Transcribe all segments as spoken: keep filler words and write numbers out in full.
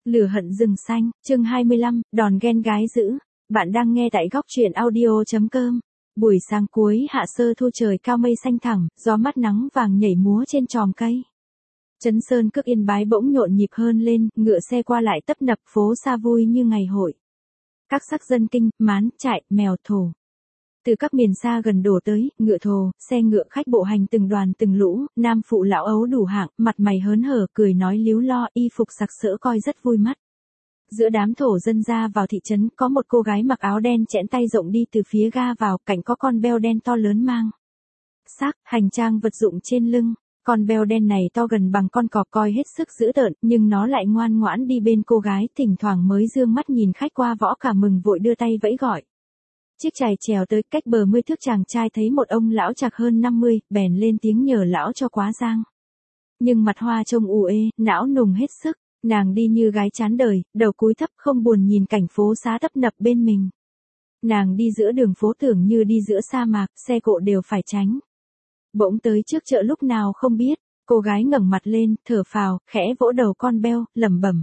Lửa hận rừng xanh, chương hai mươi lăm, đòn ghen gái dữ. Bạn đang nghe tại góc truyện audio.com. Buổi sáng cuối hạ sơ thu trời cao mây xanh thẳng, gió mát nắng vàng nhảy múa trên tròm cây. Trấn Sơn Cước Yên Bái bỗng nhộn nhịp hơn lên, ngựa xe qua lại tấp nập, phố xa vui như ngày hội. Các sắc dân kinh, mán, trại, mèo thổ. Từ các miền xa gần đổ tới, ngựa thồ, xe ngựa khách bộ hành từng đoàn từng lũ, nam phụ lão ấu đủ hạng, mặt mày hớn hở, cười nói líu lo, y phục sặc sỡ coi rất vui mắt. Giữa đám thổ dân ra vào thị trấn, có một cô gái mặc áo đen chẽn tay rộng đi từ phía ga vào, cạnh có con beo đen to lớn mang xác, hành trang vật dụng trên lưng. Con beo đen này to gần bằng con cọp, coi hết sức dữ tợn, nhưng nó lại ngoan ngoãn đi bên cô gái, thỉnh thoảng mới dương mắt nhìn khách qua võ cả mừng vội đưa tay vẫy gọi. Chiếc chài trèo tới cách bờ mươi thước, chàng trai thấy một ông lão chạc hơn năm mươi, bèn lên tiếng nhờ lão cho quá giang. Nhưng mặt hoa trông u ê, não nùng hết sức, nàng đi như gái chán đời, đầu cúi thấp không buồn nhìn cảnh phố xá tấp nập bên mình. Nàng đi giữa đường phố tưởng như đi giữa sa mạc, xe cộ đều phải tránh. Bỗng tới trước chợ lúc nào không biết, cô gái ngẩng mặt lên, thở phào, khẽ vỗ đầu con beo, lẩm bẩm.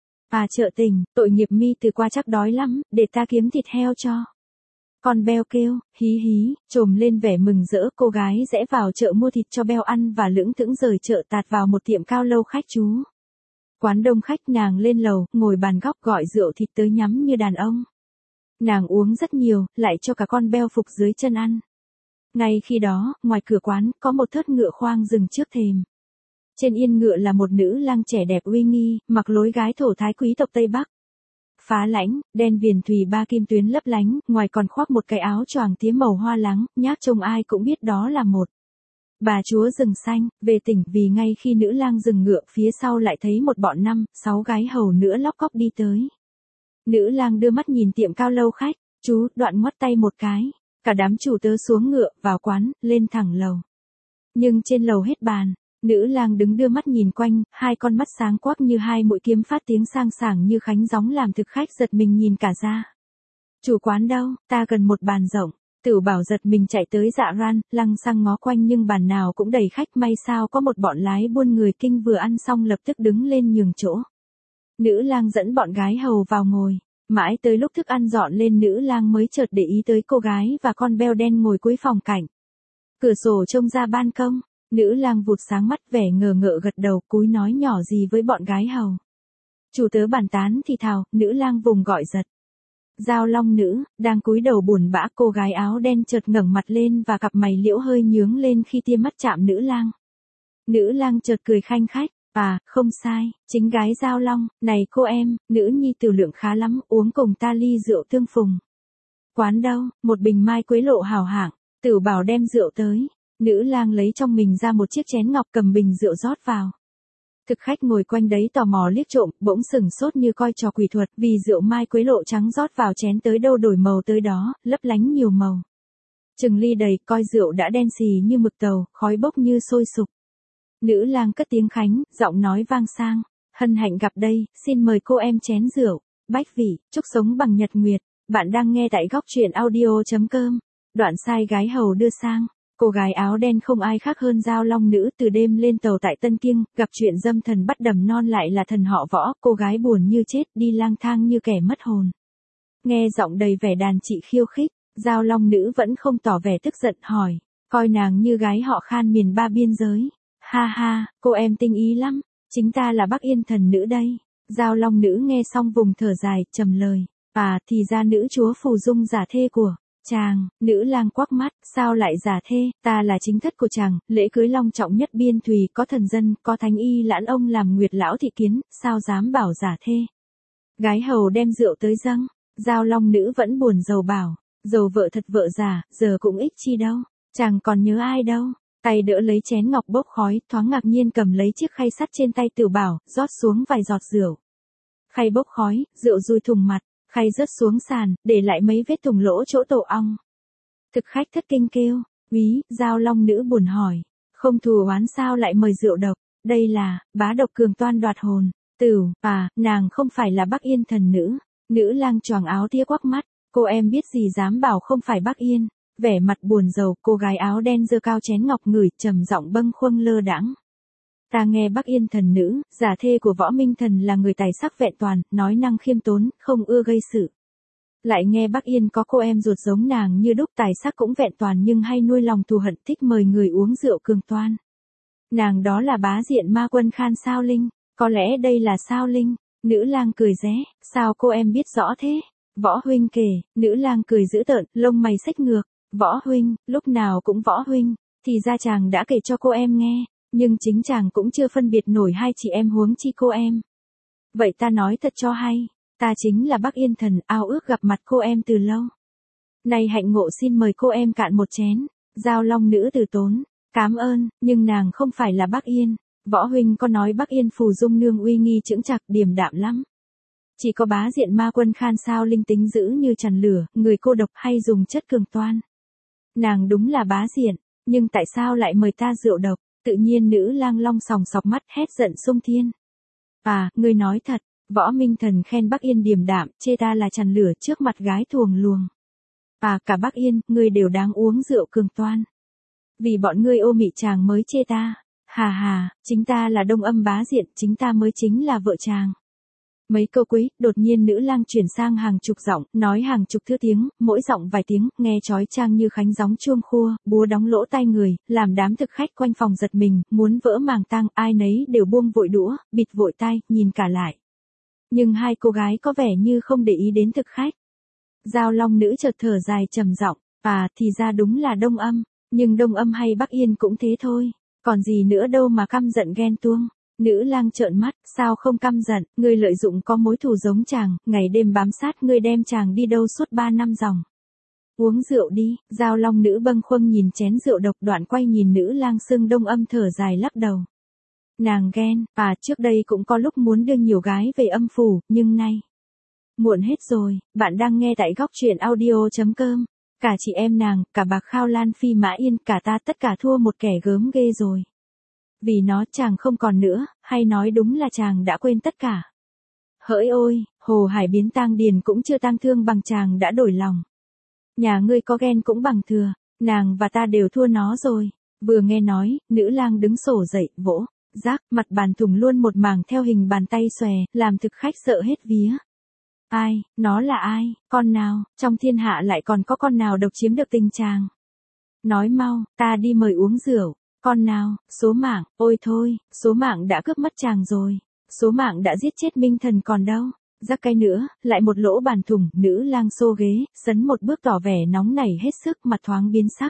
À chợ tình, tội nghiệp mi từ qua chắc đói lắm, để ta kiếm thịt heo cho. Con beo kêu, hí hí, trồm lên vẻ mừng rỡ, cô gái rẽ vào chợ mua thịt cho beo ăn và lững thững rời chợ tạt vào một tiệm cao lâu khách trú. Quán đông khách, nàng lên lầu, ngồi bàn góc gọi rượu thịt tới nhắm như đàn ông. Nàng uống rất nhiều, lại cho cả con beo phục dưới chân ăn. Ngay khi đó, ngoài cửa quán, có một thớt ngựa khoang dừng trước thềm. Trên yên ngựa là một nữ lang trẻ đẹp uy nghi, mặc lối gái thổ thái quý tộc Tây Bắc. Phá lãnh, đen viền thùy ba kim tuyến lấp lánh, ngoài còn khoác một cái áo choàng tía màu hoa lắng, nhác trông ai cũng biết đó là một bà chúa rừng xanh. Về tỉnh, vì ngay khi nữ lang dừng ngựa, phía sau lại thấy một bọn năm, sáu gái hầu nữa lóc cóc đi tới. Nữ lang đưa mắt nhìn tiệm cao lâu khách, chú, đoạn ngoắt tay một cái, cả đám chủ tớ xuống ngựa, vào quán, lên thẳng lầu. Nhưng trên lầu hết bàn. Nữ lang đứng đưa mắt nhìn quanh, hai con mắt sáng quắc như hai mũi kiếm phát tiếng sang sảng như khánh gióng làm thực khách giật mình nhìn cả ra. Chủ quán đâu, ta gần một bàn rộng. Tửu Bảo giật mình chạy tới dạ ran, lăng xăng ngó quanh nhưng bàn nào cũng đầy khách, may sao có một bọn lái buôn người kinh vừa ăn xong lập tức đứng lên nhường chỗ. Nữ lang dẫn bọn gái hầu vào ngồi, mãi tới lúc thức ăn dọn lên nữ lang mới chợt để ý tới cô gái và con beo đen ngồi cuối phòng cảnh. Cửa sổ trông ra ban công. Nữ lang vụt sáng mắt, vẻ ngờ ngợ gật đầu, cúi nói nhỏ gì với bọn gái hầu. Chủ tớ bàn tán thì thào, nữ lang vùng gọi giật. Giao long nữ, đang cúi đầu buồn bã, cô gái áo đen chợt ngẩng mặt lên và cặp mày liễu hơi nhướng lên khi tia mắt chạm nữ lang. Nữ lang chợt cười khanh khách, à, không sai, chính gái giao long, này cô em, nữ nhi tiểu lượng khá lắm, uống cùng ta ly rượu tương phùng. Quán đâu, một bình mai quế lộ hào hạng, Tửu Bảo đem rượu tới. Nữ lang lấy trong mình ra một chiếc chén ngọc, cầm bình rượu rót vào. Thực khách ngồi quanh đấy tò mò liếc trộm, bỗng sừng sốt như coi trò quỷ thuật, vì rượu mai quế lộ trắng rót vào chén tới đâu đổi màu tới đó, lấp lánh nhiều màu. Chừng ly đầy, coi rượu đã đen xì như mực tàu, khói bốc như sôi sục. Nữ lang cất tiếng khánh, giọng nói vang sang, hân hạnh gặp đây, xin mời cô em chén rượu, bách vị, chúc sống bằng nhật nguyệt. Bạn đang nghe tại góc truyện audio.com. Đoạn sai gái hầu đưa sang. Cô gái áo đen không ai khác hơn giao long nữ, từ đêm lên tàu tại Tân Kiêng, gặp chuyện dâm thần bắt đầm non lại là thần họ Võ, cô gái buồn như chết, đi lang thang như kẻ mất hồn. Nghe giọng đầy vẻ đàn chị khiêu khích, giao long nữ vẫn không tỏ vẻ tức giận, hỏi, coi nàng như gái họ Khan miền ba biên giới. Ha ha, cô em tinh ý lắm, chính ta là Bắc Yên thần nữ đây. Giao long nữ nghe xong vùng thở dài, trầm lời, à, thì ra nữ chúa phù dung giả thê của chàng. Nữ lang quắc mắt, sao lại giả thê, ta là chính thất của chàng, lễ cưới long trọng nhất biên thùy, có thần dân, có thánh y lãn ông làm nguyệt lão thị kiến, sao dám bảo giả thê. Gái hầu đem rượu tới dâng, giao long nữ vẫn buồn rầu bảo, dầu vợ thật vợ giả, giờ cũng ích chi đâu, chàng còn nhớ ai đâu. Tay đỡ lấy chén ngọc bốc khói, thoáng ngạc nhiên cầm lấy chiếc khay sắt trên tay Tửu Bảo, rót xuống vài giọt rượu. Khay bốc khói, rượu dùi thùng mặt. Khay rớt xuống sàn, để lại mấy vết thủng lỗ chỗ tổ ong. Thực khách thất kinh kêu, úy, giao long nữ buồn hỏi, không thù oán sao lại mời rượu độc, đây là, bá độc cường toan đoạt hồn. Tửu, à, nàng không phải là Bắc Yên thần nữ. Nữ lang choàng áo tía quắc mắt, cô em biết gì dám bảo không phải Bắc Yên. Vẻ mặt buồn rầu, cô gái áo đen giơ cao chén ngọc ngửi, trầm giọng bâng khuâng lơ đãng. Ta nghe Bắc Yên thần nữ, giả thê của Võ Minh Thần là người tài sắc vẹn toàn, nói năng khiêm tốn, không ưa gây sự. Lại nghe Bắc Yên có cô em ruột giống nàng như đúc tài sắc cũng vẹn toàn nhưng hay nuôi lòng thù hận thích mời người uống rượu cường toan. Nàng đó là bá diện ma quân Khan Sao Linh, có lẽ đây là Sao Linh. Nữ lang cười ré, sao cô em biết rõ thế? Võ huynh kể, nữ lang cười dữ tợn, lông mày xếch ngược. Võ huynh, lúc nào cũng Võ huynh, thì ra chàng đã kể cho cô em nghe, nhưng chính chàng cũng chưa phân biệt nổi hai chị em huống chi cô em. Vậy ta nói thật cho hay, ta chính là Bắc Yên thần, ao ước gặp mặt cô em từ lâu. Này hạnh ngộ xin mời cô em cạn một chén. Giao Long nữ từ tốn, cám ơn, nhưng nàng không phải là Bắc Yên. Võ huynh có nói Bắc Yên phù dung nương uy nghi chững chạc điềm đạm lắm. Chỉ có bá diện ma quân Khan Sao Linh tính dữ như tràn lửa, người cô độc hay dùng chất cường toan. Nàng đúng là bá diện, nhưng tại sao lại mời ta rượu độc? Tự nhiên nữ lang long sòng sọc mắt hét giận sung thiên. À, ngươi nói thật, Võ Minh Thần khen Bắc Yên điềm đạm, chê ta là tràn lửa trước mặt gái thuồng luồng. À, cả Bắc Yên, ngươi đều đáng uống rượu cường toan. Vì bọn ngươi ô mị chàng mới chê ta. Hà hà, chính ta là đông âm bá diện, chính ta mới chính là vợ chàng. Mấy câu cuối, đột nhiên nữ lang chuyển sang hàng chục giọng, nói hàng chục thứ tiếng, mỗi giọng vài tiếng, nghe chói chang như khánh gióng chuông khua, búa đóng lỗ tai người, làm đám thực khách quanh phòng giật mình, muốn vỡ màng tang, ai nấy đều buông vội đũa, bịt vội tai, nhìn cả lại. Nhưng hai cô gái có vẻ như không để ý đến thực khách. Giao Long nữ chợt thở dài trầm giọng, à, thì ra đúng là đông âm, nhưng đông âm hay Bắc Yên cũng thế thôi, còn gì nữa đâu mà căm giận ghen tuông. Nữ lang trợn mắt, sao không căm giận, ngươi lợi dụng có mối thù giống chàng, ngày đêm bám sát ngươi đem chàng đi đâu suốt ba năm dòng. Uống rượu đi, Giao Long nữ bâng khuâng nhìn chén rượu độc, đoạn quay nhìn nữ lang sưng đông âm thở dài lắc đầu. Nàng ghen, à, trước đây cũng có lúc muốn đưa nhiều gái về âm phủ, nhưng nay muộn hết rồi. Bạn đang nghe tại góc truyện audio chấm com. Cả chị em nàng, cả Bạc Khao Lan Phi Mã Yên, cả ta tất cả thua một kẻ gớm ghê rồi. Vì nó chàng không còn nữa, hay nói đúng là chàng đã quên tất cả. Hỡi ôi, Hồ Hải biến tang điền cũng chưa tang thương bằng chàng đã đổi lòng. Nhà ngươi có ghen cũng bằng thừa, nàng và ta đều thua nó rồi. Vừa nghe nói, nữ lang đứng sổ dậy, vỗ, rác, mặt bàn thùng luôn một mảng theo hình bàn tay xòe, làm thực khách sợ hết vía. Ai, nó là ai, con nào, trong thiên hạ lại còn có con nào độc chiếm được tình chàng. Nói mau, ta đi mời uống rượu. Con nào, số mạng, ôi thôi, số mạng đã cướp mất chàng rồi. Số mạng đã giết chết Minh Thần còn đâu. Rắc cái nữa, lại một lỗ bàn thùng, nữ lang xô ghế, sấn một bước tỏ vẻ nóng nảy hết sức, mặt thoáng biến sắc.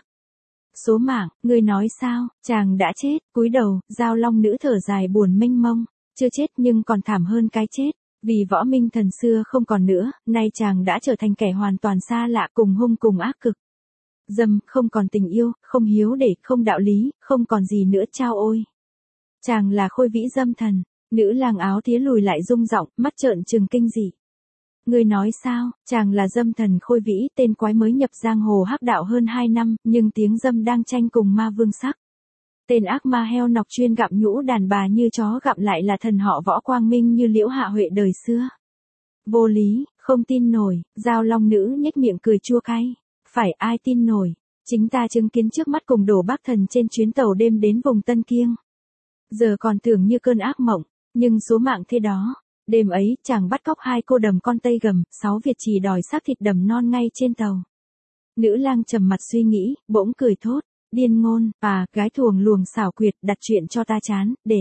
Số mạng, ngươi nói sao, chàng đã chết, cúi đầu, Giao Long nữ thở dài buồn mênh mông. Chưa chết nhưng còn thảm hơn cái chết. Vì Võ Minh Thần xưa không còn nữa, nay chàng đã trở thành kẻ hoàn toàn xa lạ, cùng hung cùng ác cực. Dâm, không còn tình yêu, không hiếu để, không đạo lý, không còn gì nữa chao ôi. Chàng là Khôi Vĩ dâm thần. Nữ lang áo tía lùi lại rung giọng, mắt trợn trừng kinh dị. Ngươi nói sao, chàng là dâm thần Khôi Vĩ, tên quái mới nhập giang hồ hắc đạo hơn hai năm, nhưng tiếng dâm đang tranh cùng ma vương sắc. Tên ác ma heo nọc chuyên gặm nhũ đàn bà như chó gặm lại là thần họ Võ Quang Minh như Liễu Hạ Huệ đời xưa. Vô lý, không tin nổi, Giao Long nữ nhếch miệng cười chua cay. Phải ai tin nổi, chính ta chứng kiến trước mắt cùng đổ bác thần trên chuyến tàu đêm đến vùng Tân Kiêng. Giờ còn tưởng như cơn ác mộng, nhưng số mạng thế đó. Đêm ấy, chàng bắt cóc hai cô đầm con Tây Gầm, sáu Việt chỉ đòi xác thịt đầm non ngay trên tàu. Nữ lang trầm mặt suy nghĩ, bỗng cười thốt, điên ngôn, à, gái thuồng luồng xảo quyệt, đặt chuyện cho ta chán, để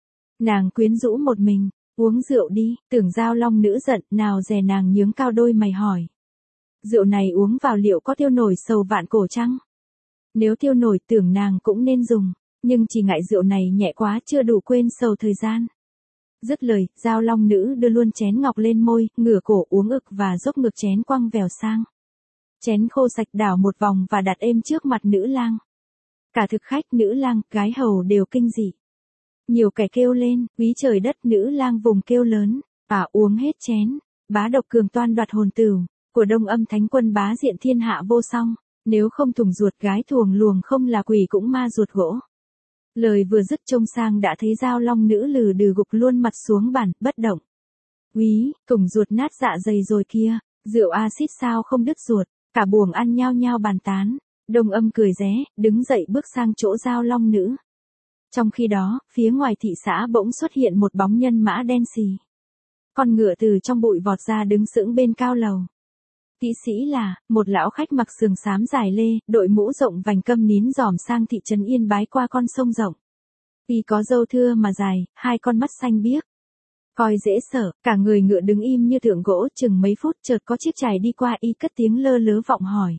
nàng quyến rũ một mình, uống rượu đi, tưởng Giao Long nữ giận, nào dè nàng nhướng cao đôi mày hỏi. Rượu này uống vào liệu có tiêu nổi sầu vạn cổ chăng? Nếu tiêu nổi tưởng nàng cũng nên dùng, nhưng chỉ ngại rượu này nhẹ quá chưa đủ quên sầu thời gian. Dứt lời, Giao Long nữ đưa luôn chén ngọc lên môi, ngửa cổ uống ực và dốc ngược chén quăng vèo sang. Chén khô sạch đảo một vòng và đặt êm trước mặt nữ lang. Cả thực khách, nữ lang, gái hầu đều kinh dị. Nhiều kẻ kêu lên, quý trời đất, nữ lang vùng kêu lớn, à uống hết chén, bá độc cường toan đoạt hồn tửu, của Đông Âm Thánh Quân bá diện thiên hạ vô song, nếu không thùng ruột gái thuồng luồng không là quỷ cũng ma ruột gỗ. Lời vừa dứt trông sang đã thấy Giao Long nữ lừ đừ gục luôn mặt xuống bàn, bất động. Úy, thùng ruột nát dạ dày rồi kia, rượu axit sao không đứt ruột, cả buồng ăn nhao nhao bàn tán. Đông Âm cười ré, đứng dậy bước sang chỗ Giao Long nữ. Trong khi đó, phía ngoài thị xã bỗng xuất hiện một bóng nhân mã đen xì. Con ngựa từ trong bụi vọt ra đứng sững bên cao lầu. Kỵ sĩ là, một lão khách mặc sườn xám dài lê, đội mũ rộng vành câm nín dòm sang thị trấn Yên Bái qua con sông rộng. Y có râu thưa mà dài, hai con mắt xanh biếc. Coi dễ sợ, cả người ngựa đứng im như tượng gỗ, chừng mấy phút chợt có chiếc chài đi qua, y cất tiếng lơ lớ vọng hỏi.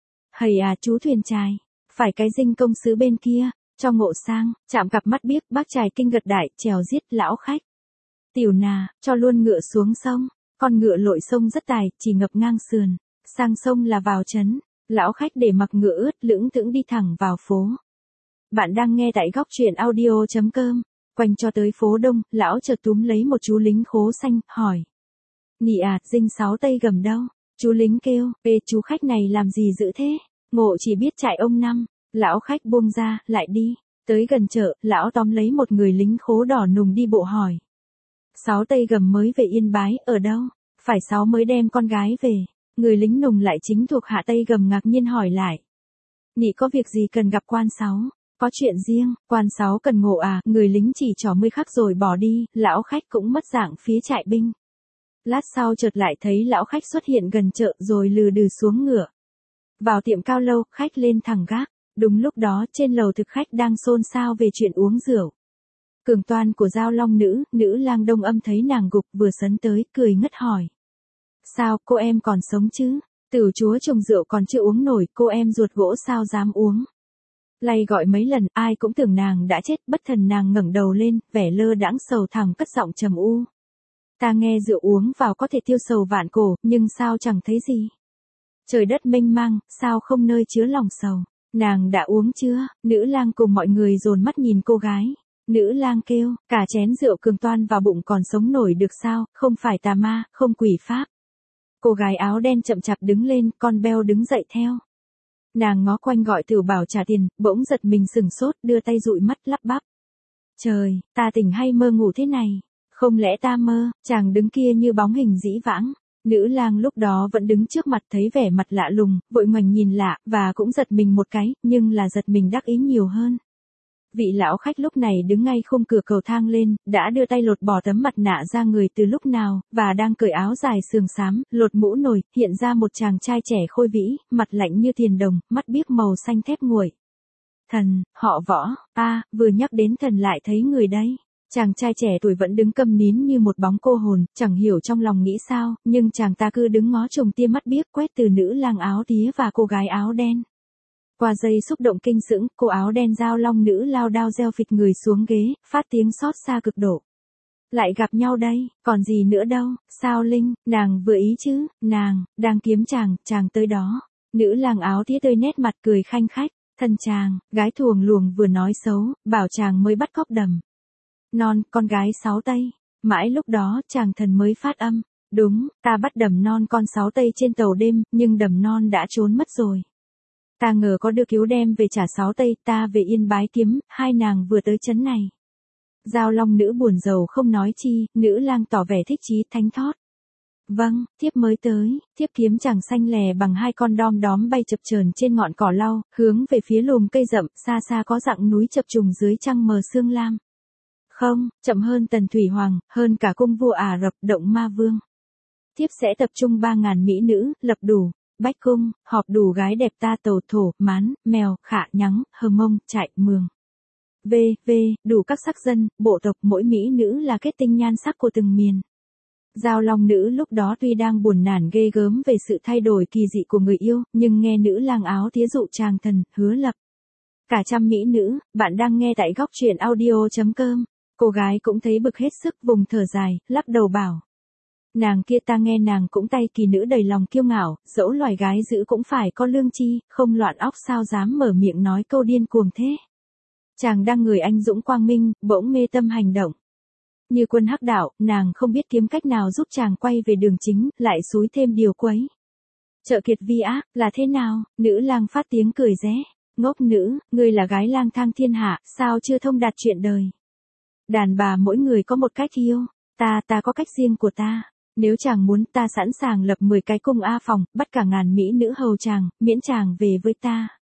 Hầy à chú thuyền chài, phải cái dinh công sứ bên kia, cho ngộ sang, chạm cặp mắt biếc, bác chài kinh gật đại, trèo giết lão khách. Tiểu nà, cho luôn ngựa xuống sông, con ngựa lội sông rất tài, chỉ ngập ngang sườn, sang sông là vào trấn, lão khách để mặc ngựa ướt lững thững đi thẳng vào phố. Bạn đang nghe tại góc truyện audio.com, quanh cho tới phố đông, lão chợt túm lấy một chú lính khố xanh, hỏi. Nị à, dinh sáu tây gầm đâu? Chú lính kêu, ê chú khách này làm gì dữ thế? Ngộ chỉ biết chạy ông năm, lão khách buông ra, lại đi, tới gần chợ, lão tóm lấy một người lính khố đỏ nùng đi bộ hỏi. Sáu tây gầm mới về Yên Bái, ở đâu? Phải sáu mới đem con gái về, người lính nùng lại chính thuộc hạ tây gầm ngạc nhiên hỏi lại. Nị có việc gì cần gặp quan sáu? Có chuyện riêng, quan sáu cần ngộ à, người lính chỉ trỏ mươi khắc rồi bỏ đi, lão khách cũng mất dạng phía trại binh. Lát sau chợt lại thấy lão khách xuất hiện gần chợ rồi lừ đừ xuống ngựa. Vào tiệm cao lâu, khách lên thẳng gác, đúng lúc đó trên lầu thực khách đang xôn xao về chuyện uống rượu. Cường toan của Giao Long nữ, nữ lang Đông Âm thấy nàng gục vừa sấn tới, cười ngất hỏi. Sao, cô em còn sống chứ? Tử chúa trùng rượu còn chưa uống nổi, cô em ruột gỗ sao dám uống? Lay gọi mấy lần, ai cũng tưởng nàng đã chết, bất thần nàng ngẩng đầu lên, vẻ lơ đãng sầu thẳm cất giọng trầm u. Ta nghe rượu uống vào có thể tiêu sầu vạn cổ, nhưng sao chẳng thấy gì? Trời đất mênh mang, sao không nơi chứa lòng sầu? Nàng đã uống chưa? Nữ lang cùng mọi người dồn mắt nhìn cô gái. Nữ lang kêu, cả chén rượu cường toan vào bụng còn sống nổi được sao, không phải tà ma, không quỷ pháp. Cô gái áo đen chậm chạp đứng lên, con beo đứng dậy theo. Nàng ngó quanh gọi Tửu Bảo trả tiền, bỗng giật mình sừng sốt, đưa tay dụi mắt lắp bắp. Trời, ta tỉnh hay mơ ngủ thế này? Không lẽ ta mơ? Chàng đứng kia như bóng hình dĩ vãng. Nữ lang lúc đó vẫn đứng trước mặt thấy vẻ mặt lạ lùng, vội ngoảnh nhìn lạ, và cũng giật mình một cái, nhưng là giật mình đắc ý nhiều hơn. Vị lão khách lúc này đứng ngay khung cửa cầu thang lên, đã đưa tay lột bỏ tấm mặt nạ ra người từ lúc nào, và đang cởi áo dài sườn xám, lột mũ nồi, hiện ra một chàng trai trẻ khôi vĩ, mặt lạnh như tiền đồng, mắt biếc màu xanh thép nguội. Thần, họ Võ, a à, vừa nhắc đến thần lại thấy người đây. Chàng trai trẻ tuổi vẫn đứng câm nín như một bóng cô hồn, chẳng hiểu trong lòng nghĩ sao, nhưng chàng ta cứ đứng ngó trùng tia mắt biếc quét từ nữ lang áo tía và cô gái áo đen. Qua giây xúc động kinh sững, cô áo đen Giao Long nữ lao đao reo phịch người xuống ghế, phát tiếng xót xa cực độ. Lại gặp nhau đây, còn gì nữa đâu, sao Linh, nàng vừa ý chứ, nàng, đang kiếm chàng, chàng tới đó. Nữ lang áo tía tươi nét mặt cười khanh khách, thân chàng, gái thuồng luồng vừa nói xấu, bảo chàng mới bắt cóc đầm. Non, con gái sáu tây, mãi lúc đó chàng thần mới phát âm, đúng, ta bắt đầm non con sáu tây trên tàu đêm, nhưng đầm non đã trốn mất rồi. Ta ngờ có đưa cứu đem về trả sáu tây, ta về Yên Bái kiếm, hai nàng vừa tới trấn này. Giao Long nữ buồn rầu không nói chi, nữ lang tỏ vẻ thích chí thánh thót. Vâng, thiếp mới tới, thiếp kiếm chàng xanh lè bằng hai con đom đóm bay chập chờn trên ngọn cỏ lau, hướng về phía lùm cây rậm, xa xa có dặng núi chập trùng dưới trăng mờ sương lam. Không, chậm hơn Tần Thủy Hoàng, hơn cả cung vua Ả Rập Động Ma Vương. Thiếp sẽ tập trung ba ngàn mỹ nữ, lập đủ, bách cung, họp đủ gái đẹp ta tàu thổ, mán, mèo, khả nhắng, hờ mông, trại, mường. V, V, đủ các sắc dân, bộ tộc mỗi mỹ nữ là kết tinh nhan sắc của từng miền. Giao Long nữ lúc đó tuy đang buồn nản ghê gớm về sự thay đổi kỳ dị của người yêu, nhưng nghe nữ lang áo tía dụ chàng thần, hứa lập. Cả trăm mỹ nữ, bạn đang nghe tại góc truyện audio.com. Cô gái cũng thấy bực hết sức vùng thở dài, lắc đầu bảo. Nàng kia ta nghe nàng cũng tay kỳ nữ đầy lòng kiêu ngạo, dẫu loài gái dữ cũng phải có lương chi, không loạn óc sao dám mở miệng nói câu điên cuồng thế. Chàng đang người anh dũng quang minh, bỗng mê tâm hành động. Như quân hắc đạo, nàng không biết kiếm cách nào giúp chàng quay về đường chính, lại xúi thêm điều quấy. Trợ kiệt vi ác, là thế nào? Nữ lang phát tiếng cười ré. Ngốc nữ, ngươi là gái lang thang thiên hạ, sao chưa thông đạt chuyện đời? Đàn bà mỗi người có một cách yêu, ta ta có cách riêng của ta. Nếu chàng muốn ta sẵn sàng lập mười cái cung A phòng, bắt cả ngàn mỹ nữ hầu chàng, miễn chàng về với ta.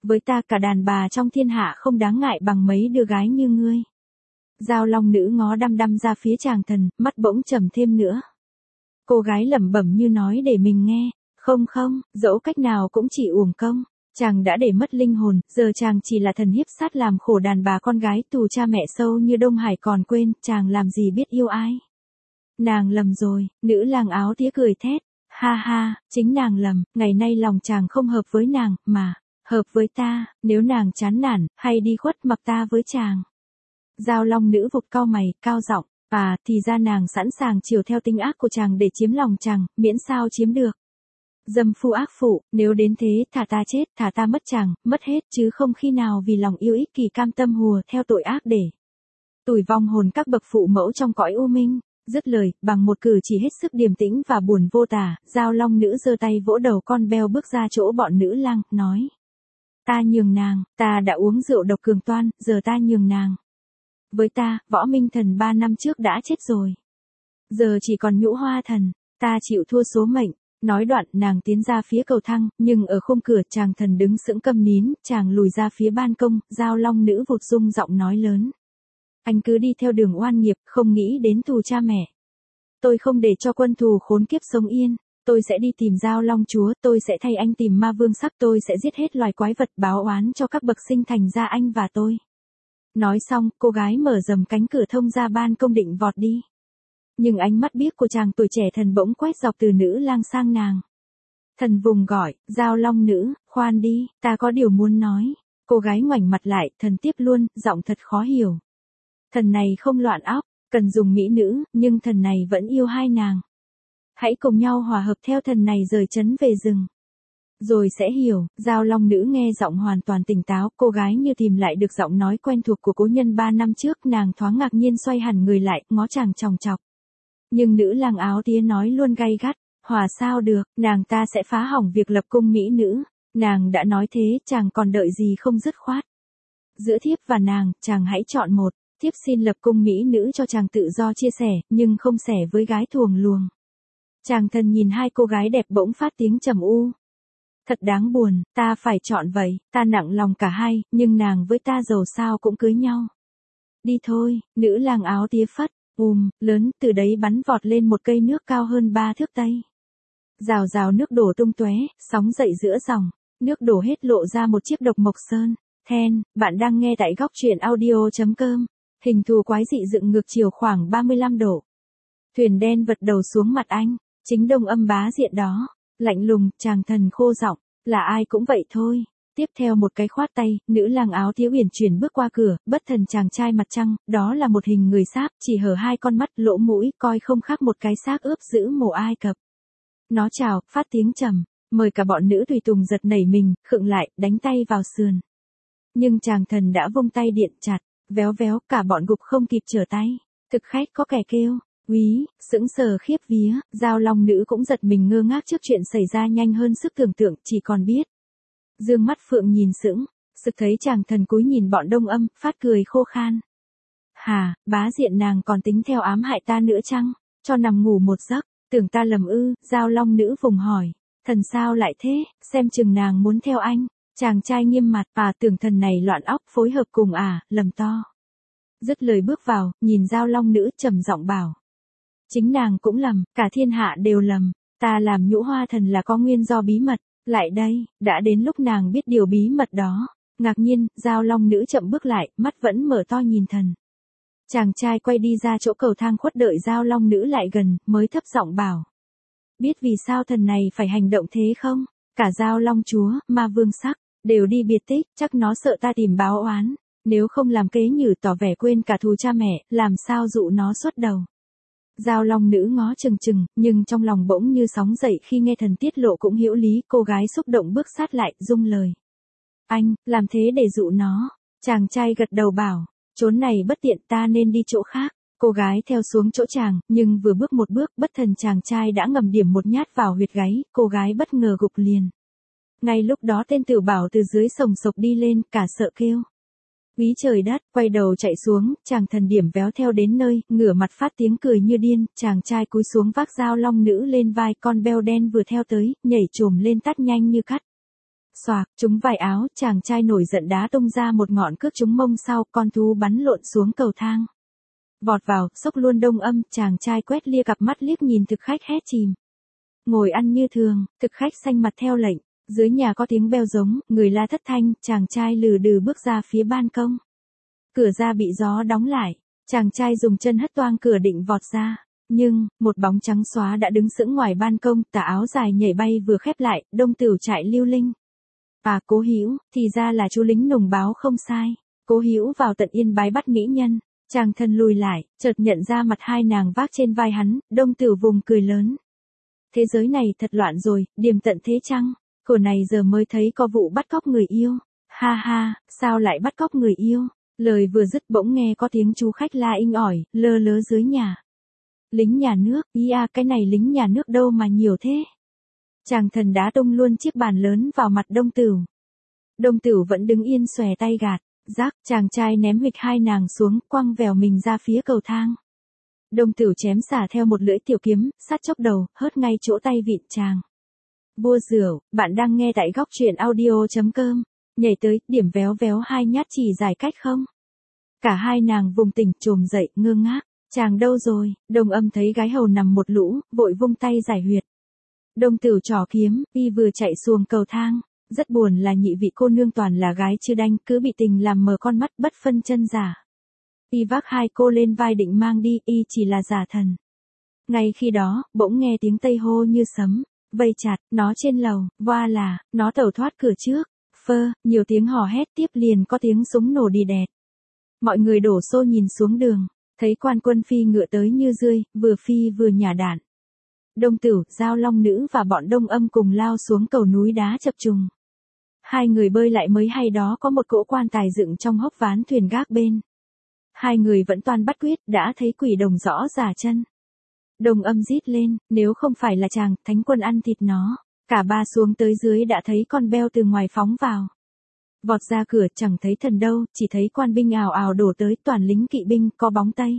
Với ta cả đàn bà trong thiên hạ không đáng ngại bằng mấy đứa gái như ngươi. Giao long nữ ngó đăm đăm ra phía chàng thần, mắt bỗng trầm thêm nữa. Cô gái lẩm bẩm như nói để mình nghe, không không, dẫu cách nào cũng chỉ uổng công. Chàng đã để mất linh hồn, giờ chàng chỉ là thần hiếp sát làm khổ đàn bà con gái tù cha mẹ sâu như Đông Hải còn quên, chàng làm gì biết yêu ai. Nàng lầm rồi, nữ lang áo tía cười thét, ha ha, chính nàng lầm, ngày nay lòng chàng không hợp với nàng, mà, hợp với ta, nếu nàng chán nản, hay đi khuất mặc ta với chàng. Giao long nữ vụt cau mày, cao giọng, à, thì ra nàng sẵn sàng chiều theo tính ác của chàng để chiếm lòng chàng, miễn sao chiếm được. Dâm phu ác phụ, nếu đến thế, thả ta chết, thả ta mất chàng, mất hết, chứ không khi nào vì lòng yêu ích kỳ cam tâm hùa theo tội ác để tủi vong hồn các bậc phụ mẫu trong cõi u minh. Dứt lời, bằng một cử chỉ hết sức điềm tĩnh và buồn vô tả, giao long nữ giơ tay vỗ đầu con beo bước ra chỗ bọn nữ lang, nói. Ta nhường nàng, ta đã uống rượu độc cường toan, giờ ta nhường nàng. Với ta, võ minh thần ba năm trước đã chết rồi. Giờ chỉ còn nhũ hoa thần, ta chịu thua số mệnh. Nói đoạn nàng tiến ra phía cầu thang, nhưng ở khung cửa chàng thần đứng sững câm nín, chàng lùi ra phía ban công, giao long nữ vụt rung giọng nói lớn. Anh cứ đi theo đường oan nghiệp, không nghĩ đến tù cha mẹ. Tôi không để cho quân thù khốn kiếp sống yên, tôi sẽ đi tìm giao long chúa, tôi sẽ thay anh tìm ma vương sắc, tôi sẽ giết hết loài quái vật báo oán cho các bậc sinh thành ra anh và tôi. Nói xong, cô gái mở dầm cánh cửa thông ra ban công định vọt đi. Nhưng ánh mắt biếc của chàng tuổi trẻ thần bỗng quét dọc từ nữ lang sang nàng. Thần vùng gọi, giao long nữ, khoan đi, ta có điều muốn nói. Cô gái ngoảnh mặt lại, thần tiếp luôn, giọng thật khó hiểu. Thần này không loạn óc, cần dùng mỹ nữ, nhưng thần này vẫn yêu hai nàng. Hãy cùng nhau hòa hợp theo thần này rời trấn về rừng. Rồi sẽ hiểu, giao long nữ nghe giọng hoàn toàn tỉnh táo, cô gái như tìm lại được giọng nói quen thuộc của cố nhân ba năm trước, nàng thoáng ngạc nhiên xoay hẳn người lại, ngó chàng chòng chọc. Nhưng nữ lang áo tía nói luôn gay gắt, hòa sao được, nàng ta sẽ phá hỏng việc lập cung mỹ nữ, nàng đã nói thế, chàng còn đợi gì không dứt khoát. Giữa thiếp và nàng, chàng hãy chọn một, thiếp xin lập cung mỹ nữ cho chàng tự do chia sẻ, nhưng không sẻ với gái thuồng luồng. Chàng thần nhìn hai cô gái đẹp bỗng phát tiếng trầm u. Thật đáng buồn, ta phải chọn vậy, ta nặng lòng cả hai, nhưng nàng với ta dầu sao cũng cưới nhau. Đi thôi, nữ lang áo tía phất. Ùm, lớn, từ đấy bắn vọt lên một cây nước cao hơn ba thước tây. Rào rào nước đổ tung tóe, sóng dậy giữa dòng, nước đổ hết lộ ra một chiếc độc mộc sơn. Then, bạn đang nghe tại góc truyện audio chấm com. Hình thù quái dị dựng ngược chiều khoảng ba mươi lăm độ. Thuyền đen vật đầu xuống mặt anh, chính đông âm bá diện đó, lạnh lùng, chàng thần khô giọng, là ai cũng vậy thôi. Tiếp theo một cái khoát tay, nữ lang áo tía uyển chuyển bước qua cửa, bất thần chàng trai mặt trăng, đó là một hình người sáp, chỉ hở hai con mắt, lỗ mũi, coi không khác một cái xác ướp giữ mồ Ai Cập. Nó chào, phát tiếng trầm, mời cả bọn nữ tùy tùng giật nảy mình, khựng lại, đánh tay vào sườn. Nhưng chàng thần đã vung tay điện chặt, véo véo, cả bọn gục không kịp trở tay. Thực khách có kẻ kêu, úy, sững sờ khiếp vía, giao long nữ cũng giật mình ngơ ngác trước chuyện xảy ra nhanh hơn sức tưởng tượng, chỉ còn biết. Dương mắt phượng nhìn sững, sực thấy chàng thần cúi nhìn bọn đông âm, phát cười khô khan. Hà, bá diện nàng còn tính theo ám hại ta nữa chăng, cho nằm ngủ một giấc, tưởng ta lầm ư, giao long nữ vùng hỏi. Thần sao lại thế, xem chừng nàng muốn theo anh. Chàng trai nghiêm mặt, à tưởng thần này loạn óc phối hợp cùng à, lầm to. Dứt lời bước vào, nhìn giao long nữ trầm giọng bảo. Chính nàng cũng lầm, cả thiên hạ đều lầm, ta làm nhũ hoa thần là có nguyên do bí mật. Lại đây, đã đến lúc nàng biết điều bí mật đó. Ngạc nhiên, giao long nữ chậm bước lại, mắt vẫn mở to nhìn thần. Chàng trai quay đi ra chỗ cầu thang khuất đợi giao long nữ lại gần, mới thấp giọng bảo. Biết vì sao thần này phải hành động thế không? Cả giao long chúa, ma vương sắc, đều đi biệt tích, chắc nó sợ ta tìm báo oán. Nếu không làm kế nhử tỏ vẻ quên cả thù cha mẹ, làm sao dụ nó xuất đầu. Giao long nữ ngó chừng chừng, nhưng trong lòng bỗng như sóng dậy khi nghe thần tiết lộ cũng hiểu lý, cô gái xúc động bước sát lại, rung lời. Anh, làm thế để dụ nó. Chàng trai gật đầu bảo, chốn này bất tiện ta nên đi chỗ khác. Cô gái theo xuống chỗ chàng, nhưng vừa bước một bước, bất thần chàng trai đã ngầm điểm một nhát vào huyệt gáy, cô gái bất ngờ gục liền. Ngay lúc đó tên Tử Bảo từ dưới sồng sộc đi lên, cả sợ kêu. Úy trời đất, quay đầu chạy xuống, chàng thần điểm véo theo đến nơi, ngửa mặt phát tiếng cười như điên, chàng trai cúi xuống vác dao long nữ lên vai, con beo đen vừa theo tới, nhảy trồm lên tắt nhanh như cắt. Xoạc, trúng vai áo, chàng trai nổi giận đá tung ra một ngọn cước trúng mông sau, con thú bắn lộn xuống cầu thang. Vọt vào, xốc luôn Đông Âm, chàng trai quét lia cặp mắt liếc nhìn thực khách hét chìm. Ngồi ăn như thường, thực khách xanh mặt theo lệnh. Dưới nhà có tiếng beo giống, người la thất thanh, chàng trai lừ đừ bước ra phía ban công. Cửa ra bị gió đóng lại, chàng trai dùng chân hất toang cửa định vọt ra. Nhưng, một bóng trắng xóa đã đứng sững ngoài ban công, tà áo dài nhảy bay vừa khép lại, Đông Tửu trại lưu linh. À, Cố Hữu, thì ra là chú lính nùng báo không sai. Cố Hữu vào tận Yên Bái bắt mỹ nhân, chàng thân lùi lại, chợt nhận ra mặt hai nàng vác trên vai hắn, Đông Tửu vùng cười lớn. Thế giới này thật loạn rồi, điềm tận thế chăng? Cổ này giờ mới thấy có vụ bắt cóc người yêu. Ha ha, sao lại bắt cóc người yêu? Lời vừa dứt bỗng nghe có tiếng chú khách la inh ỏi, lơ lớ dưới nhà. Lính nhà nước, ý à, cái này lính nhà nước đâu mà nhiều thế? Chàng thần đá tung luôn chiếc bàn lớn vào mặt Đông Tửu. Đông Tửu vẫn đứng yên xòe tay gạt, rác, chàng trai ném huỵch hai nàng xuống, quăng vèo mình ra phía cầu thang. Đông Tửu chém xả theo một lưỡi tiểu kiếm, sát chốc đầu, hớt ngay chỗ tay vịn chàng. Vua Rượu, bạn đang nghe tại góc truyện audio.com. Nhảy tới, điểm véo véo hai nhát chỉ giải cách không? Cả hai nàng vùng tỉnh, trồm dậy, ngơ ngác. Chàng đâu rồi? Đông Âm thấy gái hầu nằm một lũ, vội vung tay giải huyệt. Đông Tửu trỏ kiếm, y vừa chạy xuồng cầu thang. Rất buồn là nhị vị cô nương toàn là gái chưa đanh, cứ bị tình làm mờ con mắt, bất phân chân giả. Y vác hai cô lên vai định mang đi, y chỉ là giả thần. Ngay khi đó, bỗng nghe tiếng tây hô như sấm. Vây chặt, nó trên lầu, voa là, nó tẩu thoát cửa trước. Phơ, nhiều tiếng hò hét tiếp liền có tiếng súng nổ đi đẹt. Mọi người đổ xô nhìn xuống đường, thấy quan quân phi ngựa tới như rươi, vừa phi vừa nhả đạn. Đông Tửu, Giao Long Nữ và bọn Đông Âm cùng lao xuống cầu núi đá chập trùng. Hai người bơi lại mới hay đó có một cỗ quan tài dựng trong hốc ván thuyền gác bên. Hai người vẫn toan bắt quyết, đã thấy quỷ đồng rõ giả chân. Đông Âm rít lên, nếu không phải là chàng, thánh quân ăn thịt nó. Cả ba xuống tới dưới đã thấy con beo từ ngoài phóng vào. Vọt ra cửa chẳng thấy thần đâu, chỉ thấy quan binh ào ào đổ tới, toàn lính kỵ binh, có bóng Tây.